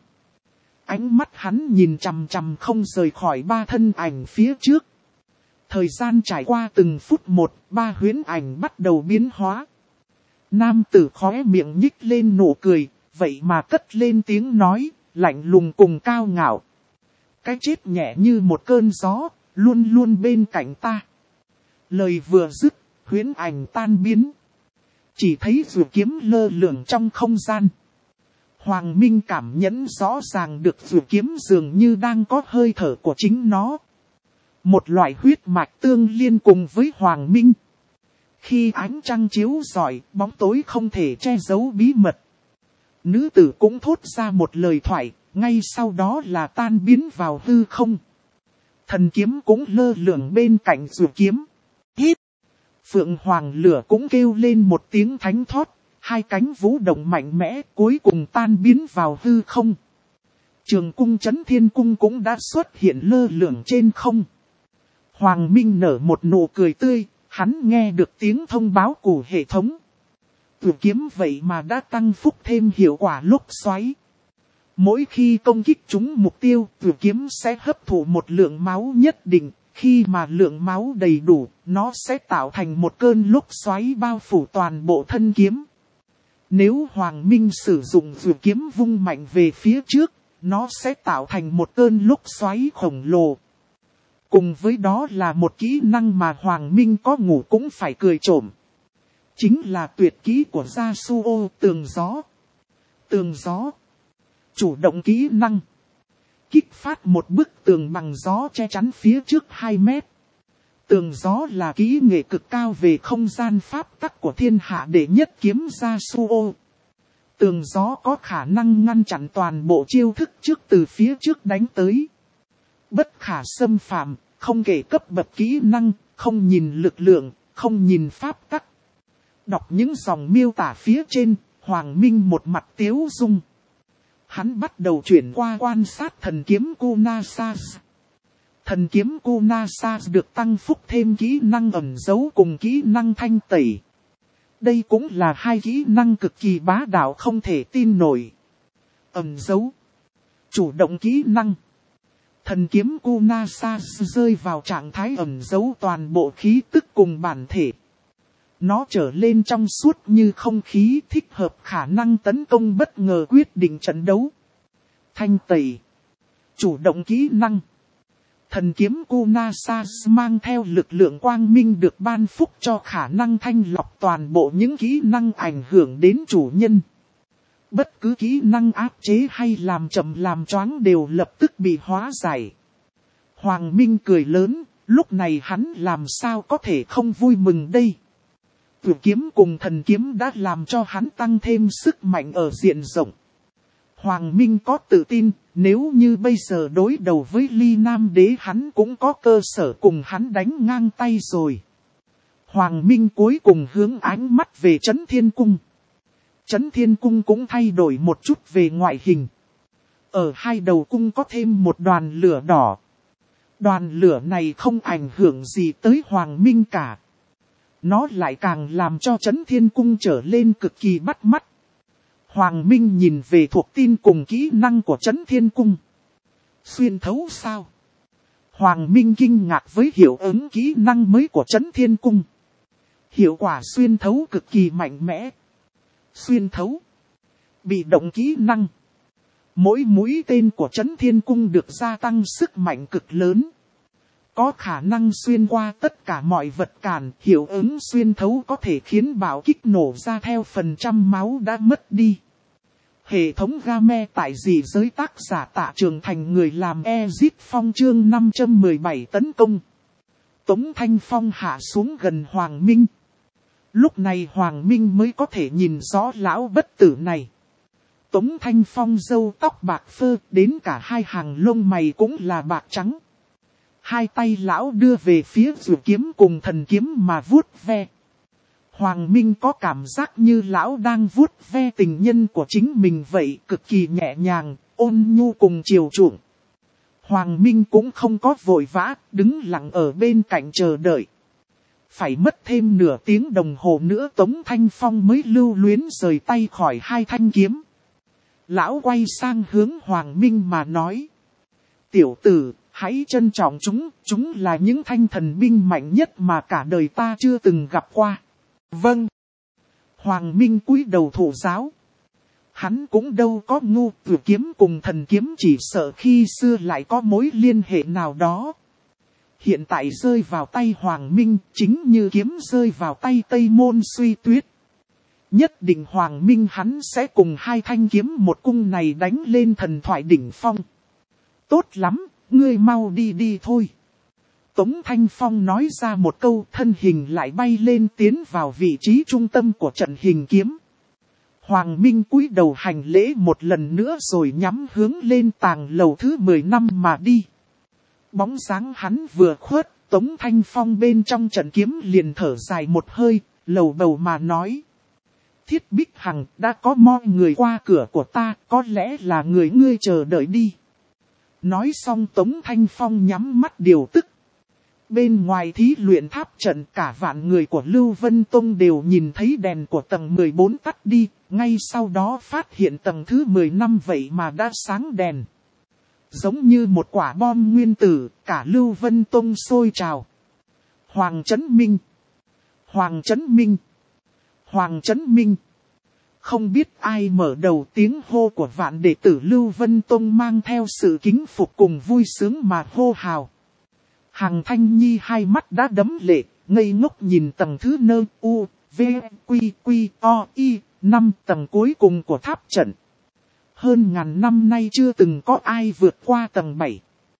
Ánh mắt hắn nhìn chằm chằm không rời khỏi ba thân ảnh phía trước. Thời gian trải qua từng phút một, ba huyễn ảnh bắt đầu biến hóa. Nam tử khóe miệng nhích lên nụ cười, vậy mà cất lên tiếng nói, lạnh lùng cùng cao ngạo. Cái chết nhẹ như một cơn gió, luôn luôn bên cạnh ta. Lời vừa dứt, huyễn ảnh tan biến. Chỉ thấy dù kiếm lơ lửng trong không gian. Hoàng Minh cảm nhận rõ ràng được dù kiếm dường như đang có hơi thở của chính nó. Một loại huyết mạch tương liên cùng với Hoàng Minh. Khi ánh trăng chiếu rọi, bóng tối không thể che giấu bí mật. Nữ tử cũng thốt ra một lời thoại, ngay sau đó là tan biến vào hư không. Thần kiếm cũng lơ lửng bên cạnh dù kiếm. Hít! Phượng Hoàng lửa cũng kêu lên một tiếng thánh thót, hai cánh vũ động mạnh mẽ cuối cùng tan biến vào hư không. Trường cung Chấn Thiên Cung cũng đã xuất hiện lơ lửng trên không. Hoàng Minh nở một nụ cười tươi, hắn nghe được tiếng thông báo của hệ thống. Tử kiếm vậy mà đã tăng phúc thêm hiệu quả lúc xoáy. Mỗi khi công kích trúng mục tiêu, tử kiếm sẽ hấp thụ một lượng máu nhất định. Khi mà lượng máu đầy đủ, nó sẽ tạo thành một cơn lốc xoáy bao phủ toàn bộ thân kiếm. Nếu Hoàng Minh sử dụng tử kiếm vung mạnh về phía trước, nó sẽ tạo thành một cơn lốc xoáy khổng lồ. Cùng với đó là một kỹ năng mà Hoàng Minh có ngủ cũng phải cười trộm. Chính là tuyệt kỹ của Yasuo, tường gió. Tường gió. Chủ động kỹ năng. Kích phát một bức tường bằng gió che chắn phía trước 2 mét. Tường gió là kỹ nghệ cực cao về không gian pháp tắc của thiên hạ đệ nhất kiếm Yasuo. Tường gió có khả năng ngăn chặn toàn bộ chiêu thức trước từ phía trước đánh tới. Bất khả xâm phạm, không kể cấp bậc kỹ năng, không nhìn lực lượng, không nhìn pháp tắc. Đọc những dòng miêu tả phía trên, Hoàng Minh một mặt tiếu dung. Hắn bắt đầu chuyển qua quan sát thần kiếm Kunasas. Thần kiếm Kunasas được tăng phúc thêm kỹ năng ẩn giấu cùng kỹ năng thanh tẩy. Đây cũng là hai kỹ năng cực kỳ bá đạo không thể tin nổi. Ẩn giấu. Chủ động kỹ năng. Thần kiếm Kunasas rơi vào trạng thái ẩn giấu toàn bộ khí tức cùng bản thể. Nó trở lên trong suốt như không khí thích hợp khả năng tấn công bất ngờ quyết định trận đấu. Thanh tẩy. Chủ động kỹ năng. Thần kiếm Kunasas mang theo lực lượng quang minh được ban phúc cho khả năng thanh lọc toàn bộ những kỹ năng ảnh hưởng đến chủ nhân. Bất cứ kỹ năng áp chế hay làm chậm làm choáng đều lập tức bị hóa giải. Hoàng Minh cười lớn, lúc này hắn làm sao có thể không vui mừng đây. Tử kiếm cùng thần kiếm đã làm cho hắn tăng thêm sức mạnh ở diện rộng. Hoàng Minh có tự tin, nếu như bây giờ đối đầu với Ly Nam Đế hắn cũng có cơ sở cùng hắn đánh ngang tay rồi. Hoàng Minh cuối cùng hướng ánh mắt về Trấn Thiên Cung. Trấn Thiên Cung cũng thay đổi một chút về ngoại hình. Ở hai đầu cung có thêm một đoàn lửa đỏ. Đoàn lửa này không ảnh hưởng gì tới Hoàng Minh cả. Nó lại càng làm cho Trấn Thiên Cung trở lên cực kỳ bắt mắt. Hoàng Minh nhìn về thuộc tin cùng kỹ năng của Trấn Thiên Cung. Xuyên thấu sao? Hoàng Minh kinh ngạc với hiệu ứng kỹ năng mới của Trấn Thiên Cung. Hiệu quả xuyên thấu cực kỳ mạnh mẽ. Xuyên thấu. Bị động kỹ năng. Mỗi mũi tên của Trấn Thiên Cung được gia tăng sức mạnh cực lớn. Có khả năng xuyên qua tất cả mọi vật cản. Hiệu ứng xuyên thấu có thể khiến bạo kích nổ ra theo phần trăm máu đã mất đi. Hệ thống game tại dị giới tác giả Tạ Trường Thành người làm Ezit Phong chương 517 tấn công. Tống Thanh Phong hạ xuống gần Hoàng Minh. Lúc này Hoàng Minh mới có thể nhìn rõ lão bất tử này. Tống Thanh Phong râu tóc bạc phơ, đến cả hai hàng lông mày cũng là bạc trắng. Hai tay lão đưa về phía rùa kiếm cùng thần kiếm mà vuốt ve. Hoàng Minh có cảm giác như lão đang vuốt ve tình nhân của chính mình vậy, cực kỳ nhẹ nhàng, ôn nhu cùng chiều chuộng. Hoàng Minh cũng không có vội vã, đứng lặng ở bên cạnh chờ đợi. Phải mất thêm nửa tiếng đồng hồ nữa Tống Thanh Phong mới lưu luyến rời tay khỏi hai thanh kiếm. Lão quay sang hướng Hoàng Minh mà nói. Tiểu tử, hãy trân trọng chúng là những thanh thần binh mạnh nhất mà cả đời ta chưa từng gặp qua. Vâng. Hoàng Minh cúi đầu thụ giáo. Hắn cũng đâu có ngu, tử kiếm cùng thần kiếm chỉ sợ khi xưa lại có mối liên hệ nào đó. Hiện tại rơi vào tay Hoàng Minh chính như kiếm rơi vào tay Tây Môn Suy Tuyết. Nhất định Hoàng Minh hắn sẽ cùng hai thanh kiếm một cung này đánh lên thần thoại đỉnh phong. Tốt lắm, ngươi mau đi thôi. Tống Thanh Phong nói ra một câu, thân hình lại bay lên tiến vào vị trí trung tâm của trận hình kiếm. Hoàng Minh cúi đầu hành lễ một lần nữa rồi nhắm hướng lên tàng lầu thứ 10 năm mà đi. Bóng dáng hắn vừa khuất, Tống Thanh Phong bên trong trận kiếm liền thở dài một hơi, lầu bầu mà nói. Thiết Bích Hằng, đã có mọi người qua cửa của ta, có lẽ là người ngươi chờ đợi đi. Nói xong Tống Thanh Phong nhắm mắt điều tức. Bên ngoài thí luyện tháp trận cả vạn người của Lưu Vân Tông đều nhìn thấy đèn của tầng 14 tắt đi, ngay sau đó phát hiện tầng thứ 15 vậy mà đã sáng đèn. Giống như một quả bom nguyên tử, cả Lưu Vân Tông sôi trào. Hoàng Chấn Minh! Hoàng Chấn Minh! Hoàng Chấn Minh! Không biết ai mở đầu tiếng hô của vạn đệ tử Lưu Vân Tông mang theo sự kính phục cùng vui sướng mà hô hào. Hằng Thanh Nhi hai mắt đã đẫm lệ, ngây ngốc nhìn tầng thứ nơ u, v, quy, quy, o, y, 5 tầng cuối cùng của tháp trận. Hơn ngàn năm nay chưa từng có ai vượt qua tầng 7.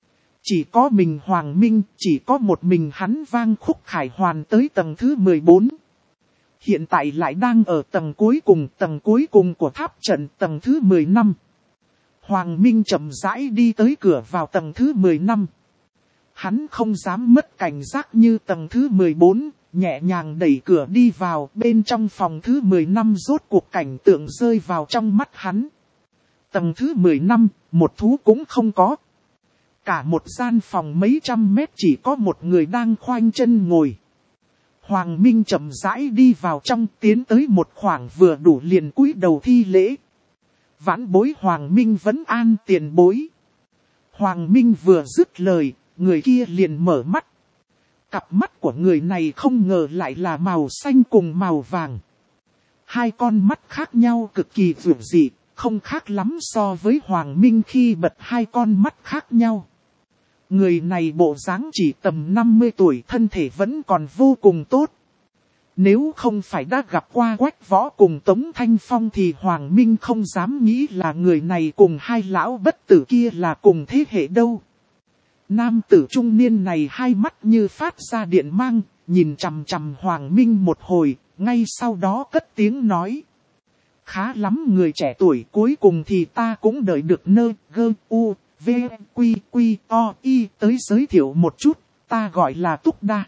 Chỉ có mình Hoàng Minh, chỉ có một mình hắn vang khúc khải hoàn tới tầng thứ 14. hiện tại lại đang ở tầng cuối cùng của tháp trận, tầng thứ 15. Hoàng Minh chậm rãi đi tới cửa vào tầng thứ 15. Hắn không dám mất cảnh giác như tầng thứ 14, nhẹ nhàng đẩy cửa đi vào. Bên trong phòng thứ 15 rốt cuộc cảnh tượng rơi vào trong mắt hắn. Tầng thứ 15, một thú cũng không có. Cả một gian phòng mấy trăm mét chỉ có một người đang khoanh chân ngồi. Hoàng Minh chậm rãi đi vào trong, tiến tới một khoảng vừa đủ liền cúi đầu thi lễ. Vãn bối Hoàng Minh vẫn an tiền bối. Hoàng Minh vừa dứt lời, người kia liền mở mắt. Cặp mắt của người này không ngờ lại là màu xanh cùng màu vàng. Hai con mắt khác nhau cực kỳ vượt dị, không khác lắm so với Hoàng Minh khi bật hai con mắt khác nhau. Người này bộ dáng chỉ tầm 50 tuổi, thân thể vẫn còn vô cùng tốt. Nếu không phải đã gặp qua Quách Võ cùng Tống Thanh Phong thì Hoàng Minh không dám nghĩ là người này cùng hai lão bất tử kia là cùng thế hệ đâu. Nam tử trung niên này hai mắt như phát ra điện mang, nhìn chằm chằm Hoàng Minh một hồi, ngay sau đó cất tiếng nói. Khá lắm người trẻ tuổi, cuối cùng thì ta cũng đợi được nơ, gơ, u, v, quy, quy, o, y tới giới thiệu một chút, ta gọi là Túc Đa.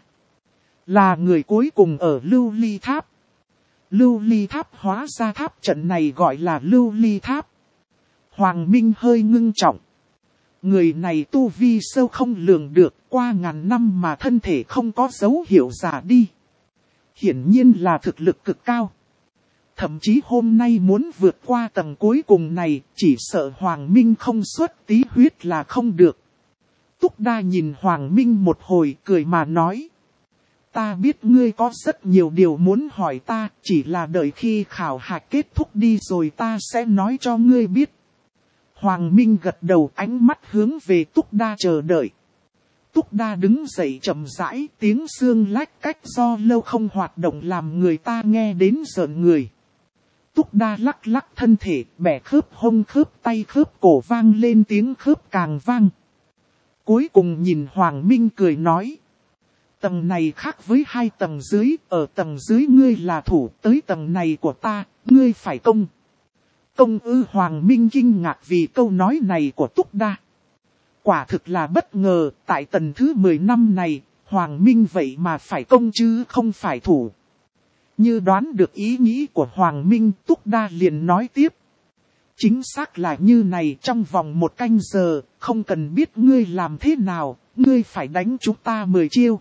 Là người cuối cùng ở Lưu Ly Tháp. Lưu Ly Tháp hóa ra tháp trận này gọi là Lưu Ly Tháp. Hoàng Minh hơi ngưng trọng. Người này tu vi sâu không lường được, qua ngàn năm mà thân thể không có dấu hiệu già đi. Hiển nhiên là thực lực cực cao. Thậm chí hôm nay muốn vượt qua tầng cuối cùng này, chỉ sợ Hoàng Minh không xuất tí huyết là không được. Túc Đa nhìn Hoàng Minh một hồi cười mà nói. Ta biết ngươi có rất nhiều điều muốn hỏi ta, chỉ là đợi khi khảo hạch kết thúc đi rồi ta sẽ nói cho ngươi biết. Hoàng Minh gật đầu, ánh mắt hướng về Túc Đa chờ đợi. Túc Đa đứng dậy chậm rãi, tiếng xương lách cách do lâu không hoạt động làm người ta nghe đến rợn người. Túc Đa lắc lắc thân thể, bẻ khớp hông khớp tay khớp cổ vang lên tiếng khớp càng vang. Cuối cùng nhìn Hoàng Minh cười nói. Tầng này khác với hai tầng dưới, ở tầng dưới ngươi là thủ, tới tầng này của ta, ngươi phải công. Công ư? Hoàng Minh kinh ngạc vì câu nói này của Túc Đa. Quả thực là bất ngờ, tại tầng thứ 10 năm này, Hoàng Minh vậy mà phải công chứ không phải thủ. Như đoán được ý nghĩ của Hoàng Minh, Túc Đa liền nói tiếp. Chính xác là như này, trong vòng 1 canh giờ, không cần biết ngươi làm thế nào, ngươi phải đánh chúng ta 10 chiêu.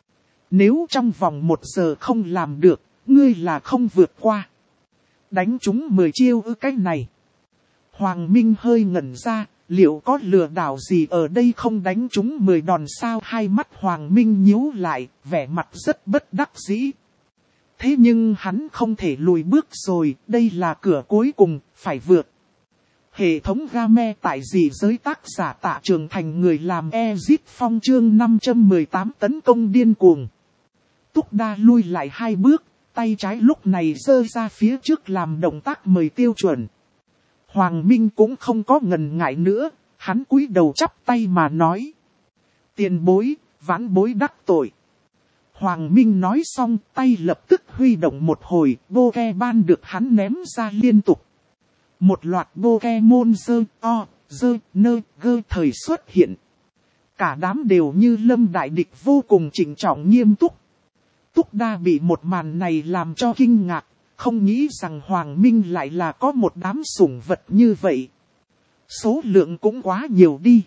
Nếu trong vòng 1 giờ không làm được, ngươi là không vượt qua. Đánh chúng 10 chiêu cái này. Hoàng Minh hơi ngẩn ra, liệu có lừa đảo gì ở đây không đánh chúng 10 đòn sao? Hai mắt Hoàng Minh nhíu lại, vẻ mặt rất bất đắc dĩ. Thế nhưng hắn không thể lùi bước rồi, đây là cửa cuối cùng, phải vượt. Hệ thống game tại dị giới tác giả Tạ Trường Thành, người làm Ezit Phong chương 518 tấn công điên cuồng. Túc Đa lui lại 2 bước, tay trái lúc này giơ ra phía trước làm động tác mời tiêu chuẩn. Hoàng Minh cũng không có ngần ngại nữa, hắn cúi đầu chắp tay mà nói. Tiền bối, vãn bối đắc tội. Hoàng Minh nói xong, tay lập tức huy động một hồi, Pokemon được hắn ném ra liên tục. Một loạt Pokemon dơ, o, dơ, nơ, gơ thời xuất hiện. Cả đám đều như lâm đại địch vô cùng chỉnh trọng nghiêm túc. Túc Đa bị một màn này làm cho kinh ngạc, không nghĩ rằng Hoàng Minh lại là có một đám sủng vật như vậy. Số lượng cũng quá nhiều đi.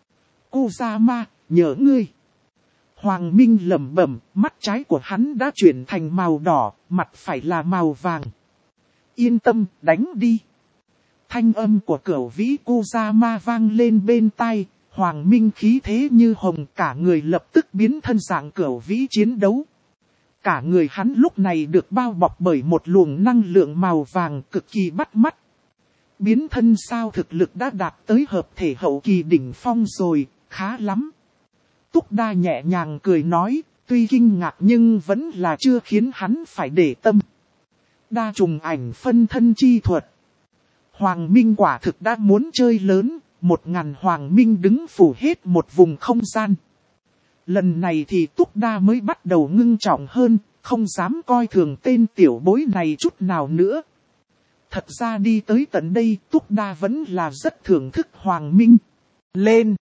Kusama, nhớ ngươi. Hoàng Minh lẩm bẩm, mắt trái của hắn đã chuyển thành màu đỏ, mặt phải là màu vàng. Yên tâm, đánh đi. Thanh âm của cửu vĩ Kusama vang lên bên tai, Hoàng Minh khí thế như hồng, cả người lập tức biến thân dạng cửu vĩ chiến đấu. Cả người hắn lúc này được bao bọc bởi một luồng năng lượng màu vàng cực kỳ bắt mắt. Biến thân sao, thực lực đã đạt tới hợp thể hậu kỳ đỉnh phong rồi, khá lắm. Túc Đa nhẹ nhàng cười nói, tuy kinh ngạc nhưng vẫn là chưa khiến hắn phải để tâm. Đa trùng ảnh phân thân chi thuật. Hoàng Minh quả thực đã muốn chơi lớn, 1000 Hoàng Minh đứng phủ hết một vùng không gian. Lần này thì Túc Đa mới bắt đầu ngưng trọng hơn, không dám coi thường tên tiểu bối này chút nào nữa. Thật ra đi tới tận đây Túc Đa vẫn là rất thưởng thức Hoàng Minh. Lên!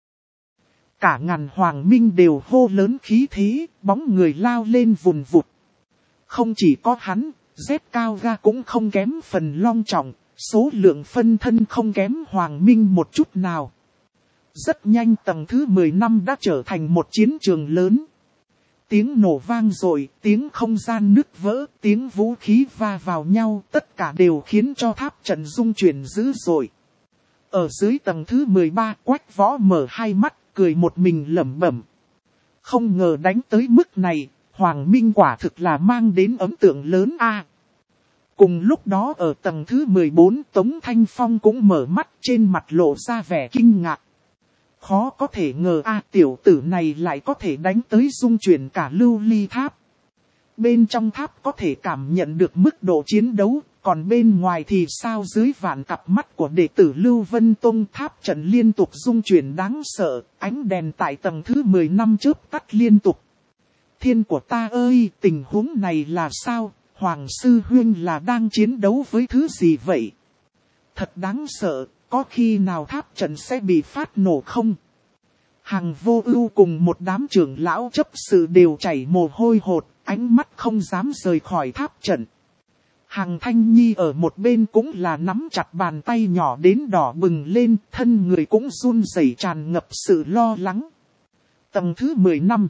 Cả ngàn Hoàng Minh đều hô lớn khí thế, bóng người lao lên vùn vụt. Không chỉ có hắn, Z Cao Ga cũng không kém phần long trọng, số lượng phân thân không kém Hoàng Minh một chút nào. Rất nhanh tầng thứ 10 năm đã trở thành một chiến trường lớn. Tiếng nổ vang rồi, tiếng không gian nứt vỡ, tiếng vũ khí va vào nhau, tất cả đều khiến cho tháp trận rung chuyển dữ dội. Ở dưới tầng thứ 13, Quách Võ mở hai mắt, cười một mình lẩm bẩm. Không ngờ đánh tới mức này, Hoàng Minh quả thực là mang đến ấn tượng lớn a. Cùng lúc đó ở tầng thứ 14, Tống Thanh Phong cũng mở mắt, trên mặt lộ ra vẻ kinh ngạc. Khó có thể ngờ tiểu tử này lại có thể đánh tới rung chuyển cả lưu ly tháp. Bên trong tháp có thể cảm nhận được mức độ chiến đấu, còn bên ngoài thì sao? Dưới vạn cặp mắt của đệ tử Lưu Vân Tông, tháp trận liên tục rung chuyển đáng sợ, ánh đèn tại tầng thứ 10 năm chớp tắt liên tục. Thiên của ta ơi, tình huống này là sao? Hoàng sư huynh là đang chiến đấu với thứ gì vậy? Thật đáng sợ, có khi nào tháp trận sẽ bị phát nổ không? Hằng Vô Ưu cùng một đám trưởng lão chấp sự đều chảy mồ hôi hột, ánh mắt không dám rời khỏi tháp trận. Hằng Thanh Nhi ở một bên cũng là nắm chặt bàn tay nhỏ đến đỏ bừng lên, thân người cũng run rẩy tràn ngập sự lo lắng. Tầng thứ 10 năm.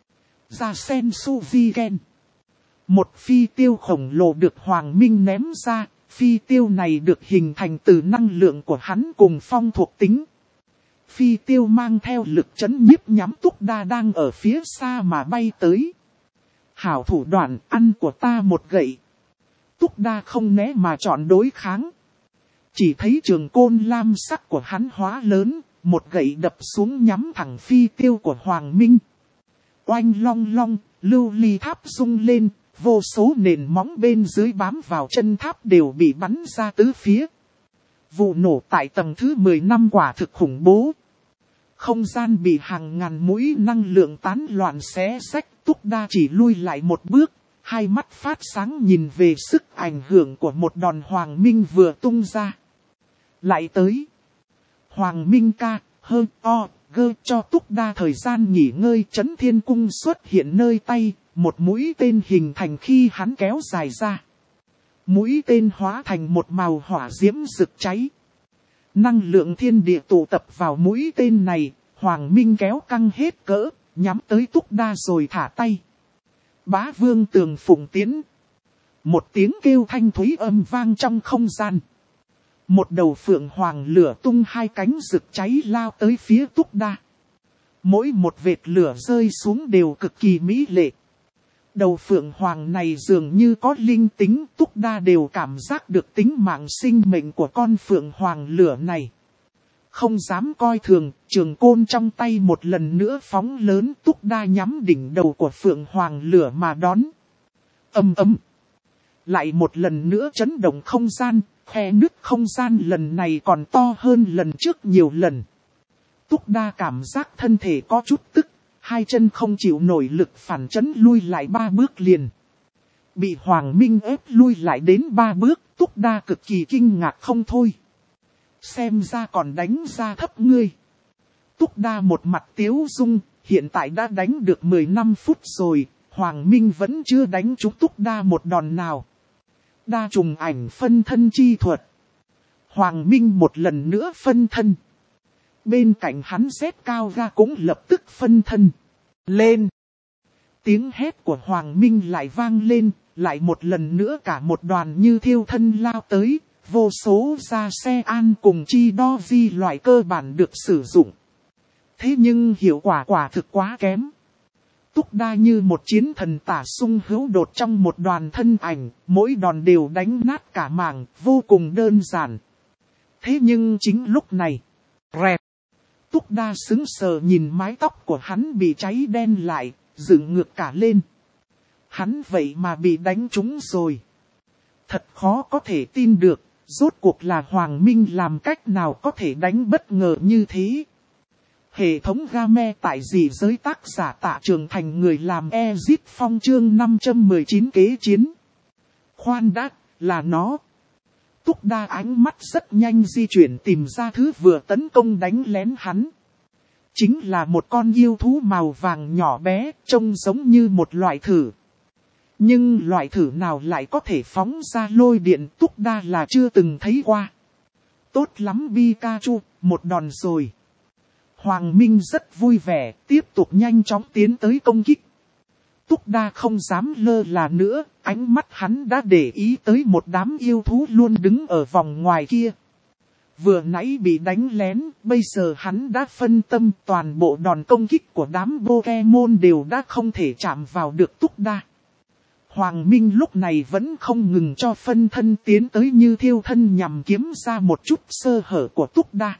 Ra sen su vi gen. Một phi tiêu khổng lồ được Hoàng Minh ném ra, phi tiêu này được hình thành từ năng lượng của hắn cùng phong thuộc tính. Phi tiêu mang theo lực chấn nhiếp nhắm Túc Đa đang ở phía xa mà bay tới. Hảo thủ đoạn, ăn của ta một gậy. Túc Đa không né mà chọn đối kháng. Chỉ thấy trường côn lam sắc của hắn hóa lớn, một gậy đập xuống nhắm thẳng phi tiêu của Hoàng Minh. Oanh long long, lưu ly tháp rung lên, vô số nền móng bên dưới bám vào chân tháp đều bị bắn ra tứ phía. Vụ nổ tại tầng thứ 10 năm quả thực khủng bố. Không gian bị hàng ngàn mũi năng lượng tán loạn xé rách, Túc Đa chỉ lui lại một bước, hai mắt phát sáng nhìn về sức ảnh hưởng của một đòn Hoàng Minh vừa tung ra. Lại tới. Hoàng Minh ca, hơ, o, gơ cho Túc Đa thời gian nghỉ ngơi. Chấn Thiên Cung xuất hiện nơi tay, một mũi tên hình thành khi hắn kéo dài ra. Mũi tên hóa thành một màu hỏa diễm rực cháy. Năng lượng thiên địa tụ tập vào mũi tên này, Hoàng Minh kéo căng hết cỡ, nhắm tới Túc Đa rồi thả tay. Bá Vương Tường Phụng Tiến. Một tiếng kêu thanh thúy âm vang trong không gian. Một đầu phượng hoàng lửa tung hai cánh rực cháy lao tới phía Túc Đa. Mỗi một vệt lửa rơi xuống đều cực kỳ mỹ lệ. Đầu phượng hoàng này dường như có linh tính, Túc Đa đều cảm giác được tính mạng sinh mệnh của con phượng hoàng lửa này. Không dám coi thường, trường côn trong tay một lần nữa phóng lớn, Túc Đa nhắm đỉnh đầu của phượng hoàng lửa mà đón. Ầm ầm. Lại một lần nữa chấn động không gian, khe nứt không gian lần này còn to hơn lần trước nhiều lần. Túc Đa cảm giác thân thể có chút tức, hai chân không chịu nổi lực phản chấn lui lại 3 bước liền. Bị Hoàng Minh ép lui lại đến 3 bước, Túc Đa cực kỳ kinh ngạc không thôi. Xem ra còn đánh ra thấp ngươi. Túc Đa một mặt tiếu dung, hiện tại đã đánh được 15 phút rồi, Hoàng Minh vẫn chưa đánh trúng Túc Đa một đòn nào. Đa trùng ảnh phân thân chi thuật. Hoàng Minh một lần nữa phân thân. Bên cạnh hắn Z Cao Ga cũng lập tức phân thân. Lên! Tiếng hét của Hoàng Minh lại vang lên, lại một lần nữa cả một đoàn như thiêu thân lao tới, vô số ra xe an cùng chi đo vi loại cơ bản được sử dụng. Thế nhưng hiệu quả quả thực quá kém. Túc Đa như một chiến thần tả sung hữu đột trong một đoàn thân ảnh, mỗi đòn đều đánh nát cả mảng, vô cùng đơn giản. Thế nhưng chính lúc này, rẹt. Túc Đa sững sờ nhìn mái tóc của hắn bị cháy đen lại, dựng ngược cả lên. Hắn vậy mà bị đánh trúng rồi. Thật khó có thể tin được, rốt cuộc là Hoàng Minh làm cách nào có thể đánh bất ngờ như thế. Hệ thống game tại dị giới tác giả Tạ Trường Thành, người làm Exit Phong chương 519 kế chiến. Khoan đã, là nó. Túc Đa ánh mắt rất nhanh di chuyển tìm ra thứ vừa tấn công đánh lén hắn. Chính là một con yêu thú màu vàng nhỏ bé, trông giống như một loại thử. Nhưng loại thử nào lại có thể phóng ra lôi điện, Túc Đa là chưa từng thấy qua. Tốt lắm Pikachu, một đòn rồi. Hoàng Minh rất vui vẻ, tiếp tục nhanh chóng tiến tới công kích. Túc Đa không dám lơ là nữa, ánh mắt hắn đã để ý tới một đám yêu thú luôn đứng ở vòng ngoài kia. Vừa nãy bị đánh lén, bây giờ hắn đã phân tâm, toàn bộ đòn công kích của đám Pokemon đều đã không thể chạm vào được Túc Đa. Hoàng Minh lúc này vẫn không ngừng cho phân thân tiến tới như thiêu thân nhằm kiếm ra một chút sơ hở của Túc Đa.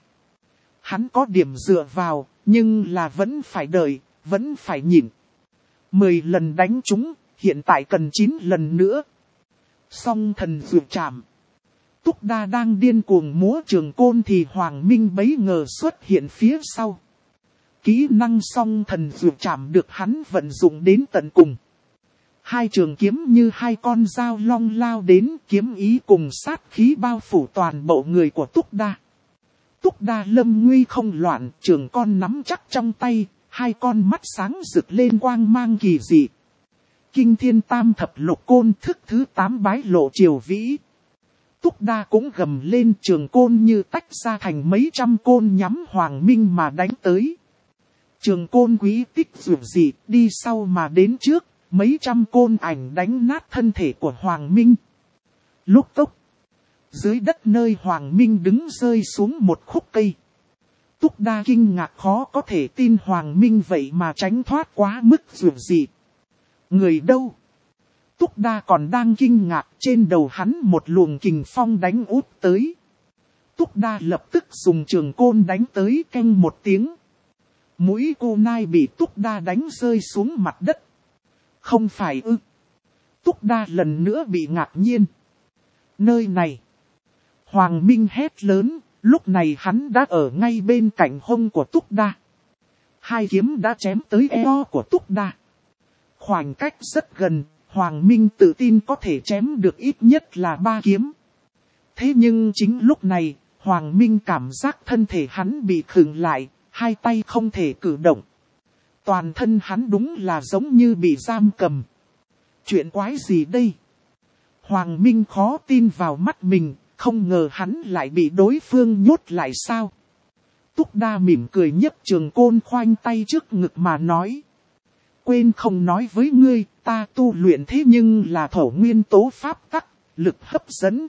Hắn có điểm dựa vào, nhưng là vẫn phải đợi, vẫn phải nhịn. 10 lần đánh chúng, hiện tại cần 9 lần nữa. Song thần dược chạm. Túc Đa đang điên cuồng múa trường côn thì Hoàng Minh bấy ngờ xuất hiện phía sau. Kỹ năng song thần dược chạm được hắn vận dụng đến tận cùng. Hai trường kiếm như hai con dao long lao đến, kiếm ý cùng sát khí bao phủ toàn bộ người của Túc Đa. Túc Đa lâm nguy không loạn, trường con nắm chắc trong tay, hai con mắt sáng rực lên quang mang kỳ dị. Kinh thiên tam thập lục côn thức thứ 8 bái lộ triều vĩ. Túc Đa cũng gầm lên, trường côn như tách ra thành mấy trăm côn nhắm Hoàng Minh mà đánh tới. Trường côn quý tích dụ dị, đi sau mà đến trước, mấy trăm côn ảnh đánh nát thân thể của Hoàng Minh. Lúc tốc, dưới đất nơi Hoàng Minh đứng rơi xuống một khúc cây. Túc Đa kinh ngạc khó có thể tin Hoàng Minh vậy mà tránh thoát quá mức dụ dị. Người đâu? Túc Đa còn đang kinh ngạc, trên đầu hắn một luồng kình phong đánh út tới. Túc Đa lập tức dùng trường côn đánh tới, keng một tiếng. Mũi cô nai bị Túc Đa đánh rơi xuống mặt đất. Không phải ư? Túc Đa lần nữa bị ngạc nhiên. Nơi này. Hoàng Minh hét lớn, lúc này hắn đã ở ngay bên cạnh hông của Túc Đa. Hai kiếm đã chém tới eo của Túc Đa. Khoảng cách rất gần, Hoàng Minh tự tin có thể chém được ít nhất là 3 kiếm. Thế nhưng chính lúc này, Hoàng Minh cảm giác thân thể hắn bị khựng lại, hai tay không thể cử động. Toàn thân hắn đúng là giống như bị giam cầm. Chuyện quái gì đây? Hoàng Minh khó tin vào mắt mình, không ngờ hắn lại bị đối phương nhốt lại sao? Túc Đa mỉm cười nhấc trường côn khoanh tay trước ngực mà nói. Quên không nói với ngươi, ta tu luyện thế nhưng là thổ nguyên tố pháp tắc, lực hấp dẫn.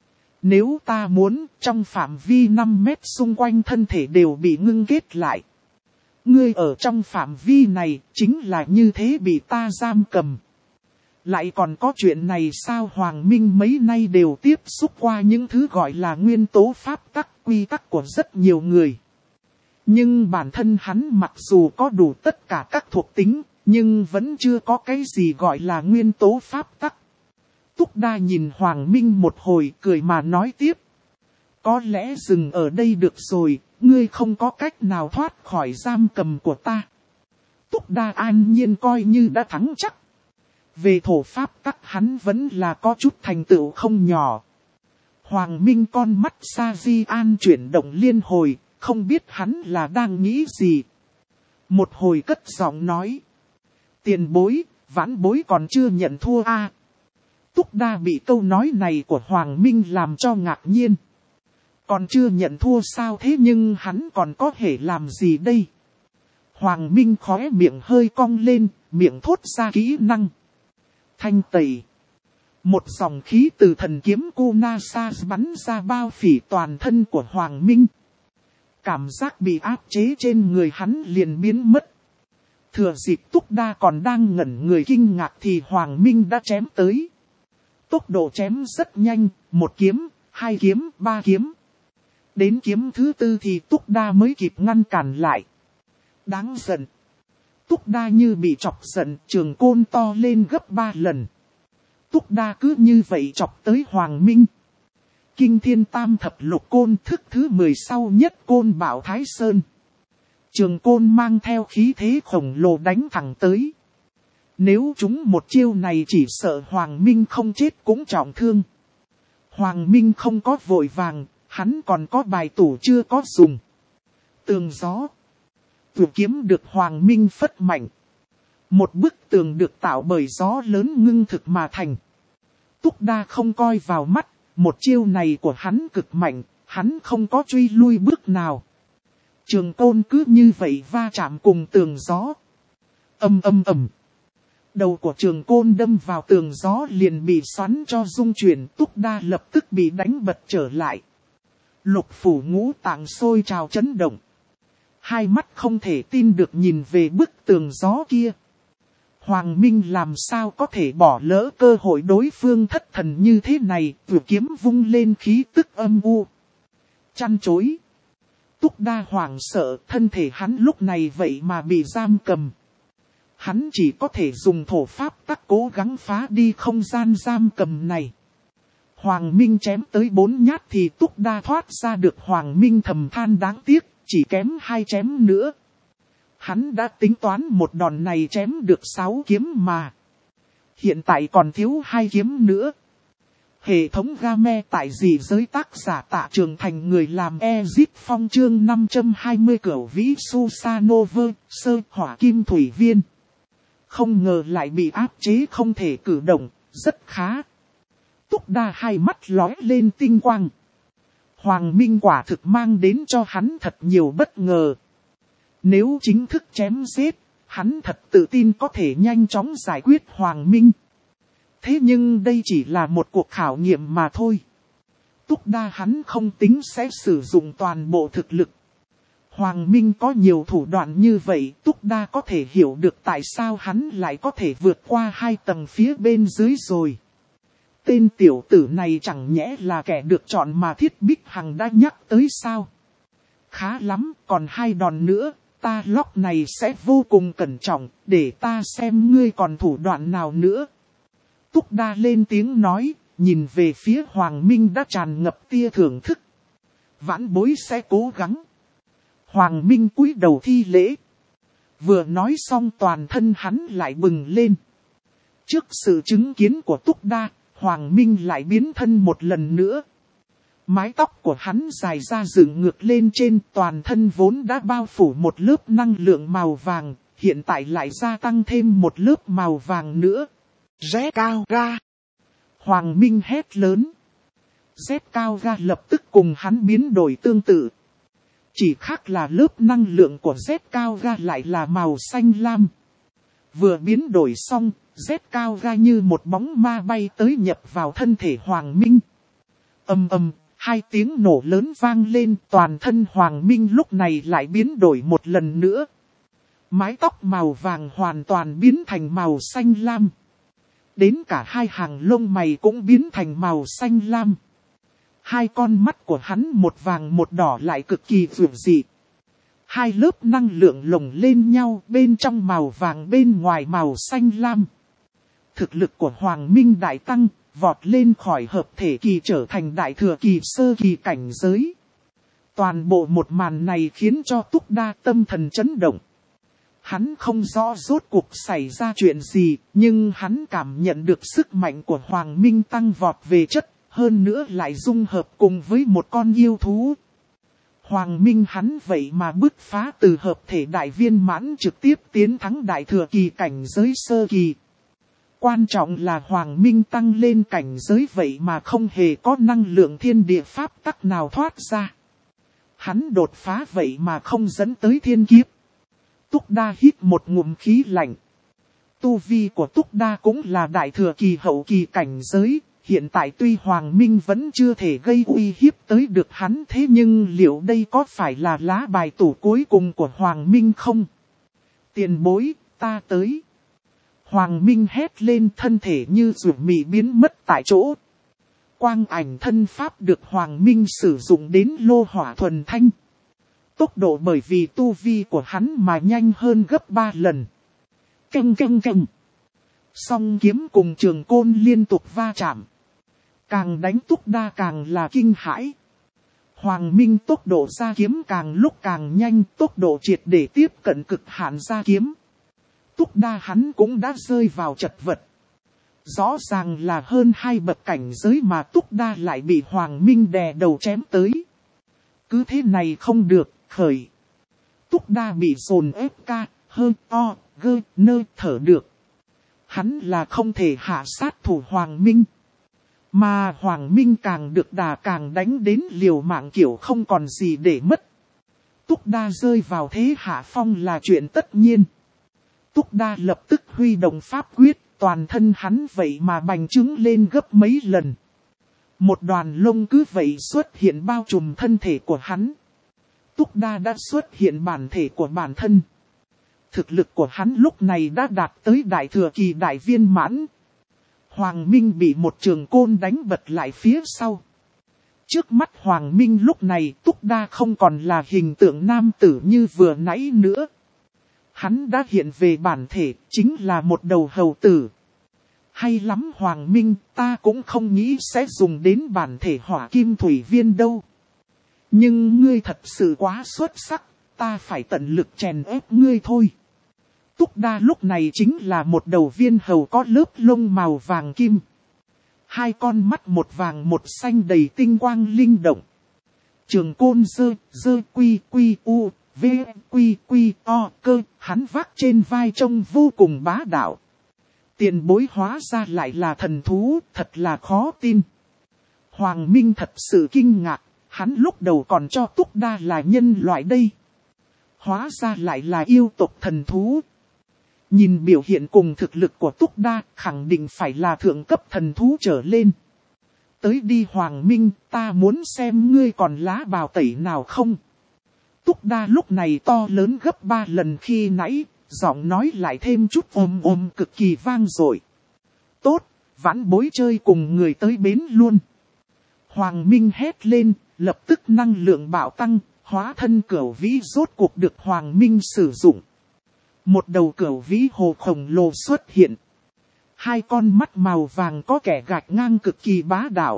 Nếu ta muốn, trong phạm vi 5 mét xung quanh thân thể đều bị ngưng kết lại. Ngươi ở trong phạm vi này, chính là như thế bị ta giam cầm. Lại còn có chuyện này sao? Hoàng Minh mấy nay đều tiếp xúc qua những thứ gọi là nguyên tố pháp tắc, quy tắc của rất nhiều người. Nhưng bản thân hắn mặc dù có đủ tất cả các thuộc tính, nhưng vẫn chưa có cái gì gọi là nguyên tố pháp tắc. Túc Đa nhìn Hoàng Minh một hồi cười mà nói tiếp. Có lẽ dừng ở đây được rồi, ngươi không có cách nào thoát khỏi giam cầm của ta. Túc Đa an nhiên coi như đã thắng chắc. Về thổ pháp tắc hắn vẫn là có chút thành tựu không nhỏ. Hoàng Minh con mắt Sa Di An chuyển động liên hồi, không biết hắn là đang nghĩ gì. Một hồi cất giọng nói. Tiền bối, vãn bối còn chưa nhận thua a. Túc Đa bị câu nói này của Hoàng Minh làm cho ngạc nhiên. Còn chưa nhận thua sao? Thế nhưng hắn còn có thể làm gì đây? Hoàng Minh khóe miệng hơi cong lên, miệng thốt ra kỹ năng. Thanh tẩy. Một dòng khí từ thần kiếm Kunasa bắn ra bao phỉ toàn thân của Hoàng Minh. Cảm giác bị áp chế trên người hắn liền biến mất. Thừa dịp Túc Đa còn đang ngẩn người kinh ngạc thì Hoàng Minh đã chém tới. Tốc độ chém rất nhanh, 1 kiếm, 2 kiếm, 3 kiếm. Đến kiếm thứ 4 thì Túc Đa mới kịp ngăn cản lại. Đáng giận. Túc Đa như bị chọc giận, trường côn to lên gấp 3 lần. Túc Đa cứ như vậy chọc tới Hoàng Minh. Kinh thiên tam thập lục côn thức thứ 10 sau nhất côn bảo Thái Sơn. Trường côn mang theo khí thế khổng lồ đánh thẳng tới. Nếu chúng một chiêu này chỉ sợ Hoàng Minh không chết cũng trọng thương. Hoàng Minh không có vội vàng, hắn còn có bài tủ chưa có dùng. Tường gió. Vừa kiếm được Hoàng Minh phất mạnh. Một bức tường được tạo bởi gió lớn ngưng thực mà thành. Túc Đa không coi vào mắt, một chiêu này của hắn cực mạnh, hắn không có truy lui bước nào. Trường côn cứ như vậy va chạm cùng tường gió. Ầm ầm ầm. Đầu của trường côn đâm vào tường gió liền bị xoắn cho rung chuyển, Túc Đa lập tức bị đánh bật trở lại. Lục phủ ngũ tạng sôi trào chấn động. Hai mắt không thể tin được nhìn về bức tường gió kia. Hoàng Minh làm sao có thể bỏ lỡ cơ hội đối phương thất thần như thế này, vừa kiếm vung lên khí tức âm u. Chăn chối. Túc Đa hoảng sợ, thân thể hắn lúc này vậy mà bị giam cầm. Hắn chỉ có thể dùng thổ pháp tắc cố gắng phá đi không gian giam cầm này. Hoàng Minh chém tới 4 nhát thì Túc Đa thoát ra được. Hoàng Minh thầm than đáng tiếc, chỉ kém 2 chém nữa. Hắn đã tính toán một đòn này chém được 6 kiếm mà. Hiện tại còn thiếu 2 kiếm nữa. Hệ thống game tại dị giới tác giả Tạ Trường Thành, người làm Ezip Phong chương 520 Cửu Vĩ Susanova, sơ hỏa kim thủy viên. Không ngờ lại bị áp chế không thể cử động, rất khá. Túc Đa hai mắt lóe lên tinh quang. Hoàng Minh quả thực mang đến cho hắn thật nhiều bất ngờ. Nếu chính thức chém giết, hắn thật tự tin có thể nhanh chóng giải quyết Hoàng Minh. Thế nhưng đây chỉ là một cuộc khảo nghiệm mà thôi. Túc Đa hắn không tính sẽ sử dụng toàn bộ thực lực. Hoàng Minh có nhiều thủ đoạn như vậy, Túc Đa có thể hiểu được tại sao hắn lại có thể vượt qua 2 tầng phía bên dưới rồi. Tên tiểu tử này chẳng nhẽ là kẻ được chọn mà Thiết Bích Hằng đã nhắc tới sao? Khá lắm, còn 2 đòn nữa, ta lóc này sẽ vô cùng cẩn trọng, để ta xem ngươi còn thủ đoạn nào nữa. Túc Đa lên tiếng nói, nhìn về phía Hoàng Minh đã tràn ngập tia thưởng thức. Vãn bối sẽ cố gắng. Hoàng Minh cúi đầu thi lễ. Vừa nói xong toàn thân hắn lại bừng lên. Trước sự chứng kiến của Túc Đa, Hoàng Minh lại biến thân một lần nữa. Mái tóc của hắn dài ra dựng ngược lên trên, toàn thân vốn đã bao phủ một lớp năng lượng màu vàng, hiện tại lại gia tăng thêm một lớp màu vàng nữa. Z cao ga. Hoàng Minh hét lớn. Z cao ga lập tức cùng hắn biến đổi tương tự. Chỉ khác là lớp năng lượng của Z cao ga lại là màu xanh lam. Vừa biến đổi xong, Z cao ga như một bóng ma bay tới nhập vào thân thể Hoàng Minh. Ầm ầm, 2 tiếng nổ lớn vang lên, toàn thân Hoàng Minh lúc này lại biến đổi một lần nữa. Mái tóc màu vàng hoàn toàn biến thành màu xanh lam. Đến cả 2 hàng lông mày cũng biến thành màu xanh lam. 2 con mắt của hắn một vàng một đỏ lại cực kỳ vượt dị. 2 lớp năng lượng lồng lên nhau, bên trong màu vàng bên ngoài màu xanh lam. Thực lực của Hoàng Minh đại tăng, vọt lên khỏi hợp thể kỳ trở thành đại thừa kỳ sơ kỳ cảnh giới. Toàn bộ một màn này khiến cho Túc Đa tâm thần chấn động. Hắn không rõ rốt cuộc xảy ra chuyện gì, nhưng hắn cảm nhận được sức mạnh của Hoàng Minh tăng vọt về chất, hơn nữa lại dung hợp cùng với một con yêu thú. Hoàng Minh hắn vậy mà bứt phá từ hợp thể đại viên mãn trực tiếp tiến thắng đại thừa kỳ cảnh giới sơ kỳ. Quan trọng là Hoàng Minh tăng lên cảnh giới vậy mà không hề có năng lượng thiên địa pháp tắc nào thoát ra. Hắn đột phá vậy mà không dẫn tới thiên kiếp. Túc Đa hít một ngụm khí lạnh. Tu vi của Túc Đa cũng là đại thừa kỳ hậu kỳ cảnh giới. Hiện tại tuy Hoàng Minh vẫn chưa thể gây uy hiếp tới được hắn, thế nhưng liệu đây có phải là lá bài tủ cuối cùng của Hoàng Minh không? Tiền bối, ta tới. Hoàng Minh hét lên, thân thể như ruột mì biến mất tại chỗ. Quang ảnh thân pháp được Hoàng Minh sử dụng đến lô hỏa thuần thanh. Tốc độ bởi vì tu vi của hắn mà nhanh hơn gấp 3 lần. Căng căng căng. Song kiếm cùng trường côn liên tục va chạm. Càng đánh Túc Đa càng là kinh hãi. Hoàng Minh tốc độ ra kiếm càng lúc càng nhanh, tốc độ triệt để tiếp cận cực hạn ra kiếm. Túc Đa hắn cũng đã rơi vào chật vật. Rõ ràng là hơn 2 bậc cảnh giới mà Túc Đa lại bị Hoàng Minh đè đầu chém tới. Cứ thế này không được, khởi. Túc Đa bị dồn ép ca, hơi o, gơ, nơ thở được. Hắn là không thể hạ sát thủ Hoàng Minh. Mà Hoàng Minh càng được đà càng đánh đến liều mạng kiểu không còn gì để mất. Túc Đa rơi vào thế hạ phong là chuyện tất nhiên. Túc Đa lập tức huy động pháp quyết, toàn thân hắn vậy mà bành trướng lên gấp mấy lần. Một đoàn lông cứ vậy xuất hiện bao trùm thân thể của hắn. Túc Đa đã xuất hiện bản thể của bản thân. Thực lực của hắn lúc này đã đạt tới đại thừa kỳ đại viên mãn. Hoàng Minh bị một trường côn đánh bật lại phía sau. Trước mắt Hoàng Minh lúc này Túc Đa không còn là hình tượng nam tử như vừa nãy nữa. Hắn đã hiện về bản thể, chính là một đầu hầu tử. Hay lắm Hoàng Minh, ta cũng không nghĩ sẽ dùng đến bản thể hỏa kim thủy viên đâu. Nhưng ngươi thật sự quá xuất sắc, ta phải tận lực chèn ép ngươi thôi. Túc Đa lúc này chính là một đầu viên hầu có lớp lông màu vàng kim. Hai con mắt một vàng một xanh đầy tinh quang linh động. Trường côn dơ quy u, v quy o cơ, hắn vác trên vai trông vô cùng bá đạo. Tiền bối hóa ra lại là thần thú, thật là khó tin. Hoàng Minh thật sự kinh ngạc, hắn lúc đầu còn cho Túc Đa là nhân loại đây. Hóa ra lại là yêu tộc thần thú. Nhìn biểu hiện cùng thực lực của Túc Đa, khẳng định phải là thượng cấp thần thú trở lên. Tới đi Hoàng Minh, ta muốn xem ngươi còn lá bào tẩy nào không. Túc Đa lúc này to lớn gấp 3 lần khi nãy, giọng nói lại thêm chút ôm cực kỳ vang dội. Tốt, vãn bối chơi cùng người tới bến luôn. Hoàng Minh hét lên, lập tức năng lượng bạo tăng, hóa thân cửu vĩ rốt cuộc được Hoàng Minh sử dụng. Một đầu cửu vĩ hồ khổng lồ xuất hiện. Hai con mắt màu vàng có kẻ gạch ngang cực kỳ bá đạo.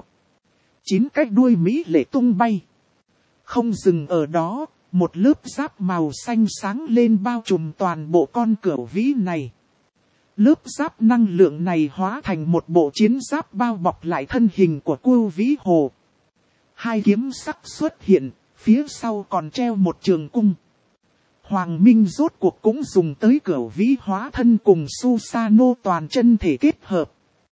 9 cái đuôi mỹ lệ tung bay. Không dừng ở đó, một lớp giáp màu xanh sáng lên bao trùm toàn bộ con cửu vĩ này. Lớp giáp năng lượng này hóa thành một bộ chiến giáp bao bọc lại thân hình của cửu vĩ hồ. Hai kiếm sắc xuất hiện, phía sau còn treo một trường cung. Hoàng Minh rốt cuộc cũng dùng tới cửu vĩ hóa thân cùng Susano toàn chân thể kết hợp.